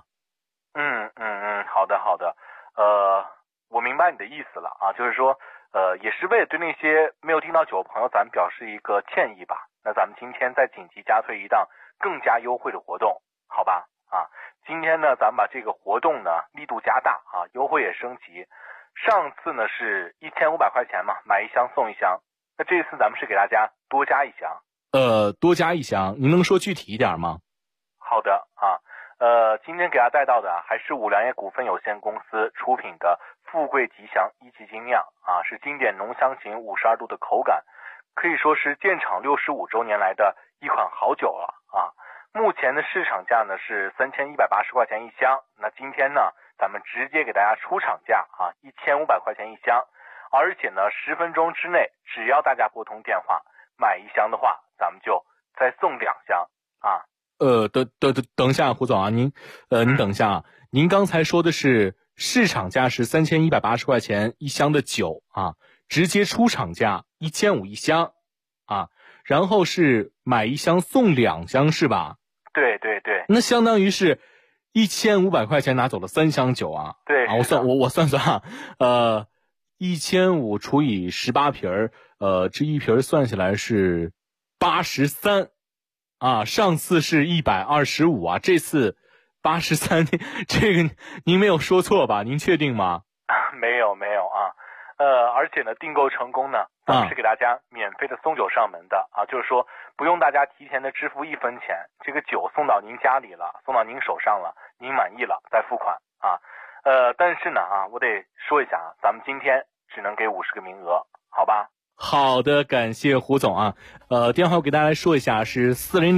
好的，我明白你的意思了啊，就是说，也是为了对那些没有订到酒的朋友，咱们表示一个歉意吧。那咱们今天再紧急加推一档更加优惠的活动，好吧？啊，今天呢，咱们把这个活动呢力度加大啊，优惠也升级。上次呢是1500块钱嘛，买1箱送1箱。那这次咱们是给大家多加1箱。 多加1箱，您能说具体一点吗？ 好的啊，今天给大家带到的还是五粮液股份有限公司出品的富贵吉祥1级精酿啊，是经典浓香型52度的口感，可以说是建厂65周年来的一款好酒了啊。目前的市场价呢是3180块钱1箱，那今天呢咱们直接给大家出厂价啊，1500块钱1箱，而且呢10分钟之内，只要大家拨通电话买1箱的话，咱们就再送2箱啊。 等一下，胡总啊，您等一下啊，您刚才说的是市场价是3180块钱1箱的酒啊，直接出厂价15001箱啊，然后是买1箱送2箱是吧？ 对， 那相当于是 1500块钱拿走了3箱酒啊。 对啊，我算算啊，1500除以18瓶这一瓶算下来是83啊，上次是125啊，这次83，这个您没有说错吧？您确定吗？ 没有啊，而且呢，订购成功呢，咱们是给大家免费的送酒上门的啊，就是说不用大家提前的支付1分钱，这个酒送到您家里了，送到您手上了，您满意了再付款啊。但是呢我得说一下啊，咱们今天只能给50个名额，好吧？ 好的，感谢胡总啊。电话我给大家来说一下，是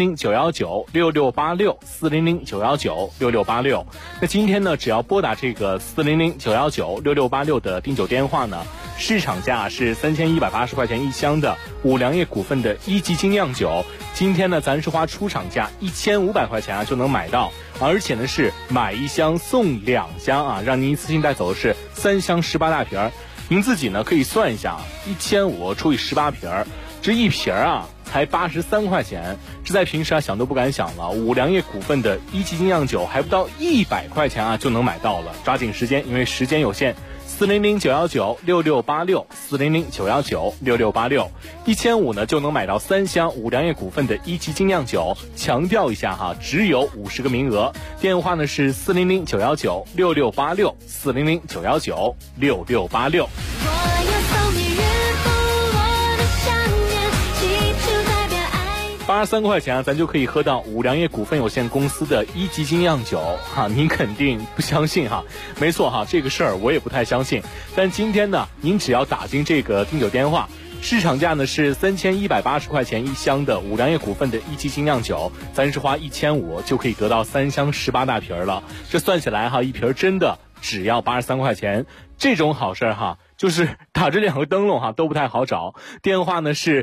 400-919-6686，400-919-6686。那今天呢，只要拨打这个400-919-6686的订酒电话呢，市场价是3180块钱1箱的五粮液股份的1级精酿酒。今天呢，咱是花出厂价1500块钱啊就能买到，而且呢是买1箱送2箱啊，让您一次性带走的是3箱18大瓶。您自己呢可以算一下，1500除以18瓶，这一瓶啊才83块钱，这在平时啊想都不敢想了。五粮液股份的1级精酿酒还不到100块钱啊就能买到了，抓紧时间，因为时间有限。400-919-6686，400-919-6686，1500呢就能买到3箱五粮液股份的1级精酿酒。强调一下哈，只有50个名额。电话呢是400-919-6686，400-919-6686。83块钱啊，咱就可以喝到五粮液股份有限公司的1级精酿酒哈，您肯定不相信哈？没错哈，这个事儿我也不太相信。但今天呢，您只要打进这个订酒电话，市场价呢是3180块钱1箱的五粮液股份的1级精酿酒，咱是花1500就可以得到3箱18大瓶了。这算起来哈，一瓶真的只要83块钱，这种好事哈。就是打这2个灯笼哈都不太好找，电话呢是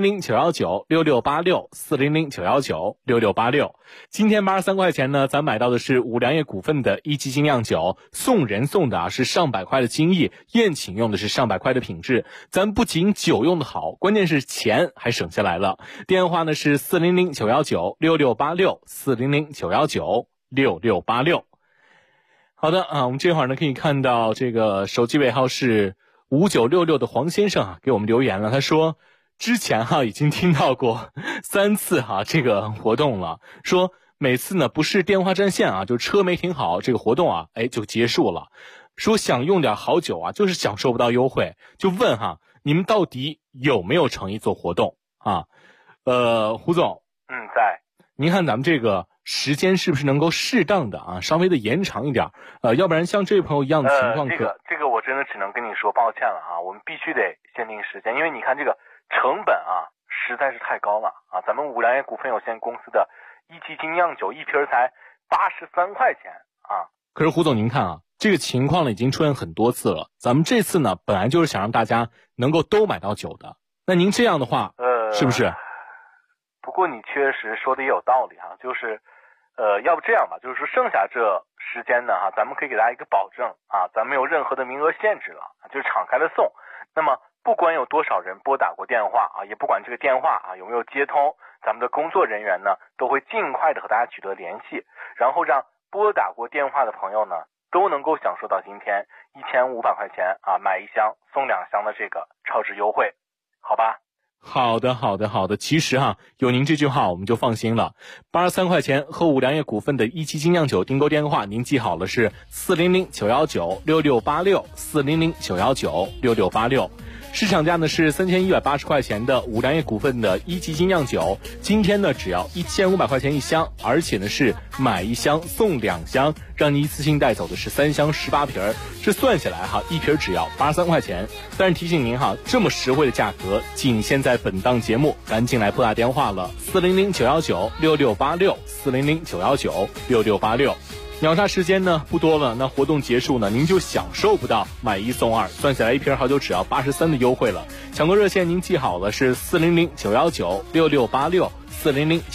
400-919-6686，400-919-6686。今天83块钱呢，咱买到的是五粮液股份的1级精酿酒，送人送的是上百块的精益，宴请用的是上百块的品质。咱不仅酒用的好，关键是钱还省下来了。电话呢是400-919-6686，400-919-6686。好的啊，我们这会儿呢可以看到这个手机尾号是5966的黄先生给我们留言了，他说之前已经听到过3次这个活动了，说每次呢不是电话占线就车没停好，这个活动就结束了，说想用点好酒就是享受不到优惠，就问你们到底有没有诚意做活动胡总在。 您看咱们这个时间是不是能够适当的稍微的延长一点，要不然像这位朋友一样的情况这个我真的只能跟你说抱歉了我们必须得限定时间，因为你看这个成本实在是太高了咱们五粮液股份有限公司的1级精酿酒一瓶才83块钱可是胡总您看这个情况呢已经出现很多次了，咱们这次呢本来就是想让大家能够都买到酒的，那您这样的话是不是？ 不过你确实说的也有道理就是要不这样吧，就是说剩下这时间呢咱们可以给大家一个保证咱们没有任何的名额限制了，就是敞开的送。那么不管有多少人拨打过电话也不管这个电话有没有接通，咱们的工作人员呢都会尽快的和大家取得联系，然后让拨打过电话的朋友呢都能够享受到今天1500块钱买1箱送2箱的这个超值优惠，好吧？ 好的，其实有您这句话我们就放心了。83块钱喝五粮液股份的1级精酿酒订购电话您记好了，是400-919-6686，400-919-6686。市场价呢是3180块钱的五粮液股份的1级精酿酒，今天呢只要1500块钱1箱，而且呢是买1箱送2箱，让你一次性带走的是3箱18瓶，这算下来一瓶只要83块钱。但是提醒您这么实惠的价格仅限在本档节目，赶紧来拨打电话了，400-919-6686，400-919-6686。秒杀时间呢不多了，那活动结束呢您就享受不到买1送2，算下来一瓶好酒只要83的优惠了。抢购热线您记好了，是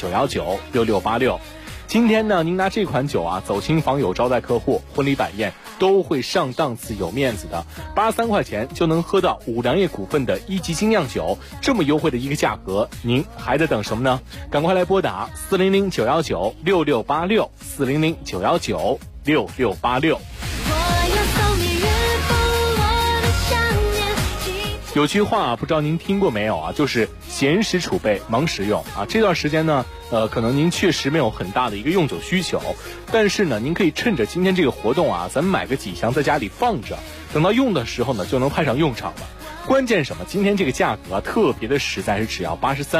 400-919-6686，400-919-6686。今天呢您拿这款酒走亲访友招待客户，婚礼摆宴都会上档次有面子的。83块钱就能喝到五粮液股份的1级精酿酒，这么优惠的一个价格，您还在等什么呢？赶快来拨打400-919-6686，400-919-6686。有句话不知道您听过没有啊，就是闲时储备忙时用啊。这段时间呢，可能您确实没有很大的一个用酒需求，但是呢，您可以趁着今天这个活动啊，咱们买个几箱在家里放着，等到用的时候呢，就能派上用场了。关键什么？今天这个价格啊，特别的实在，是只要83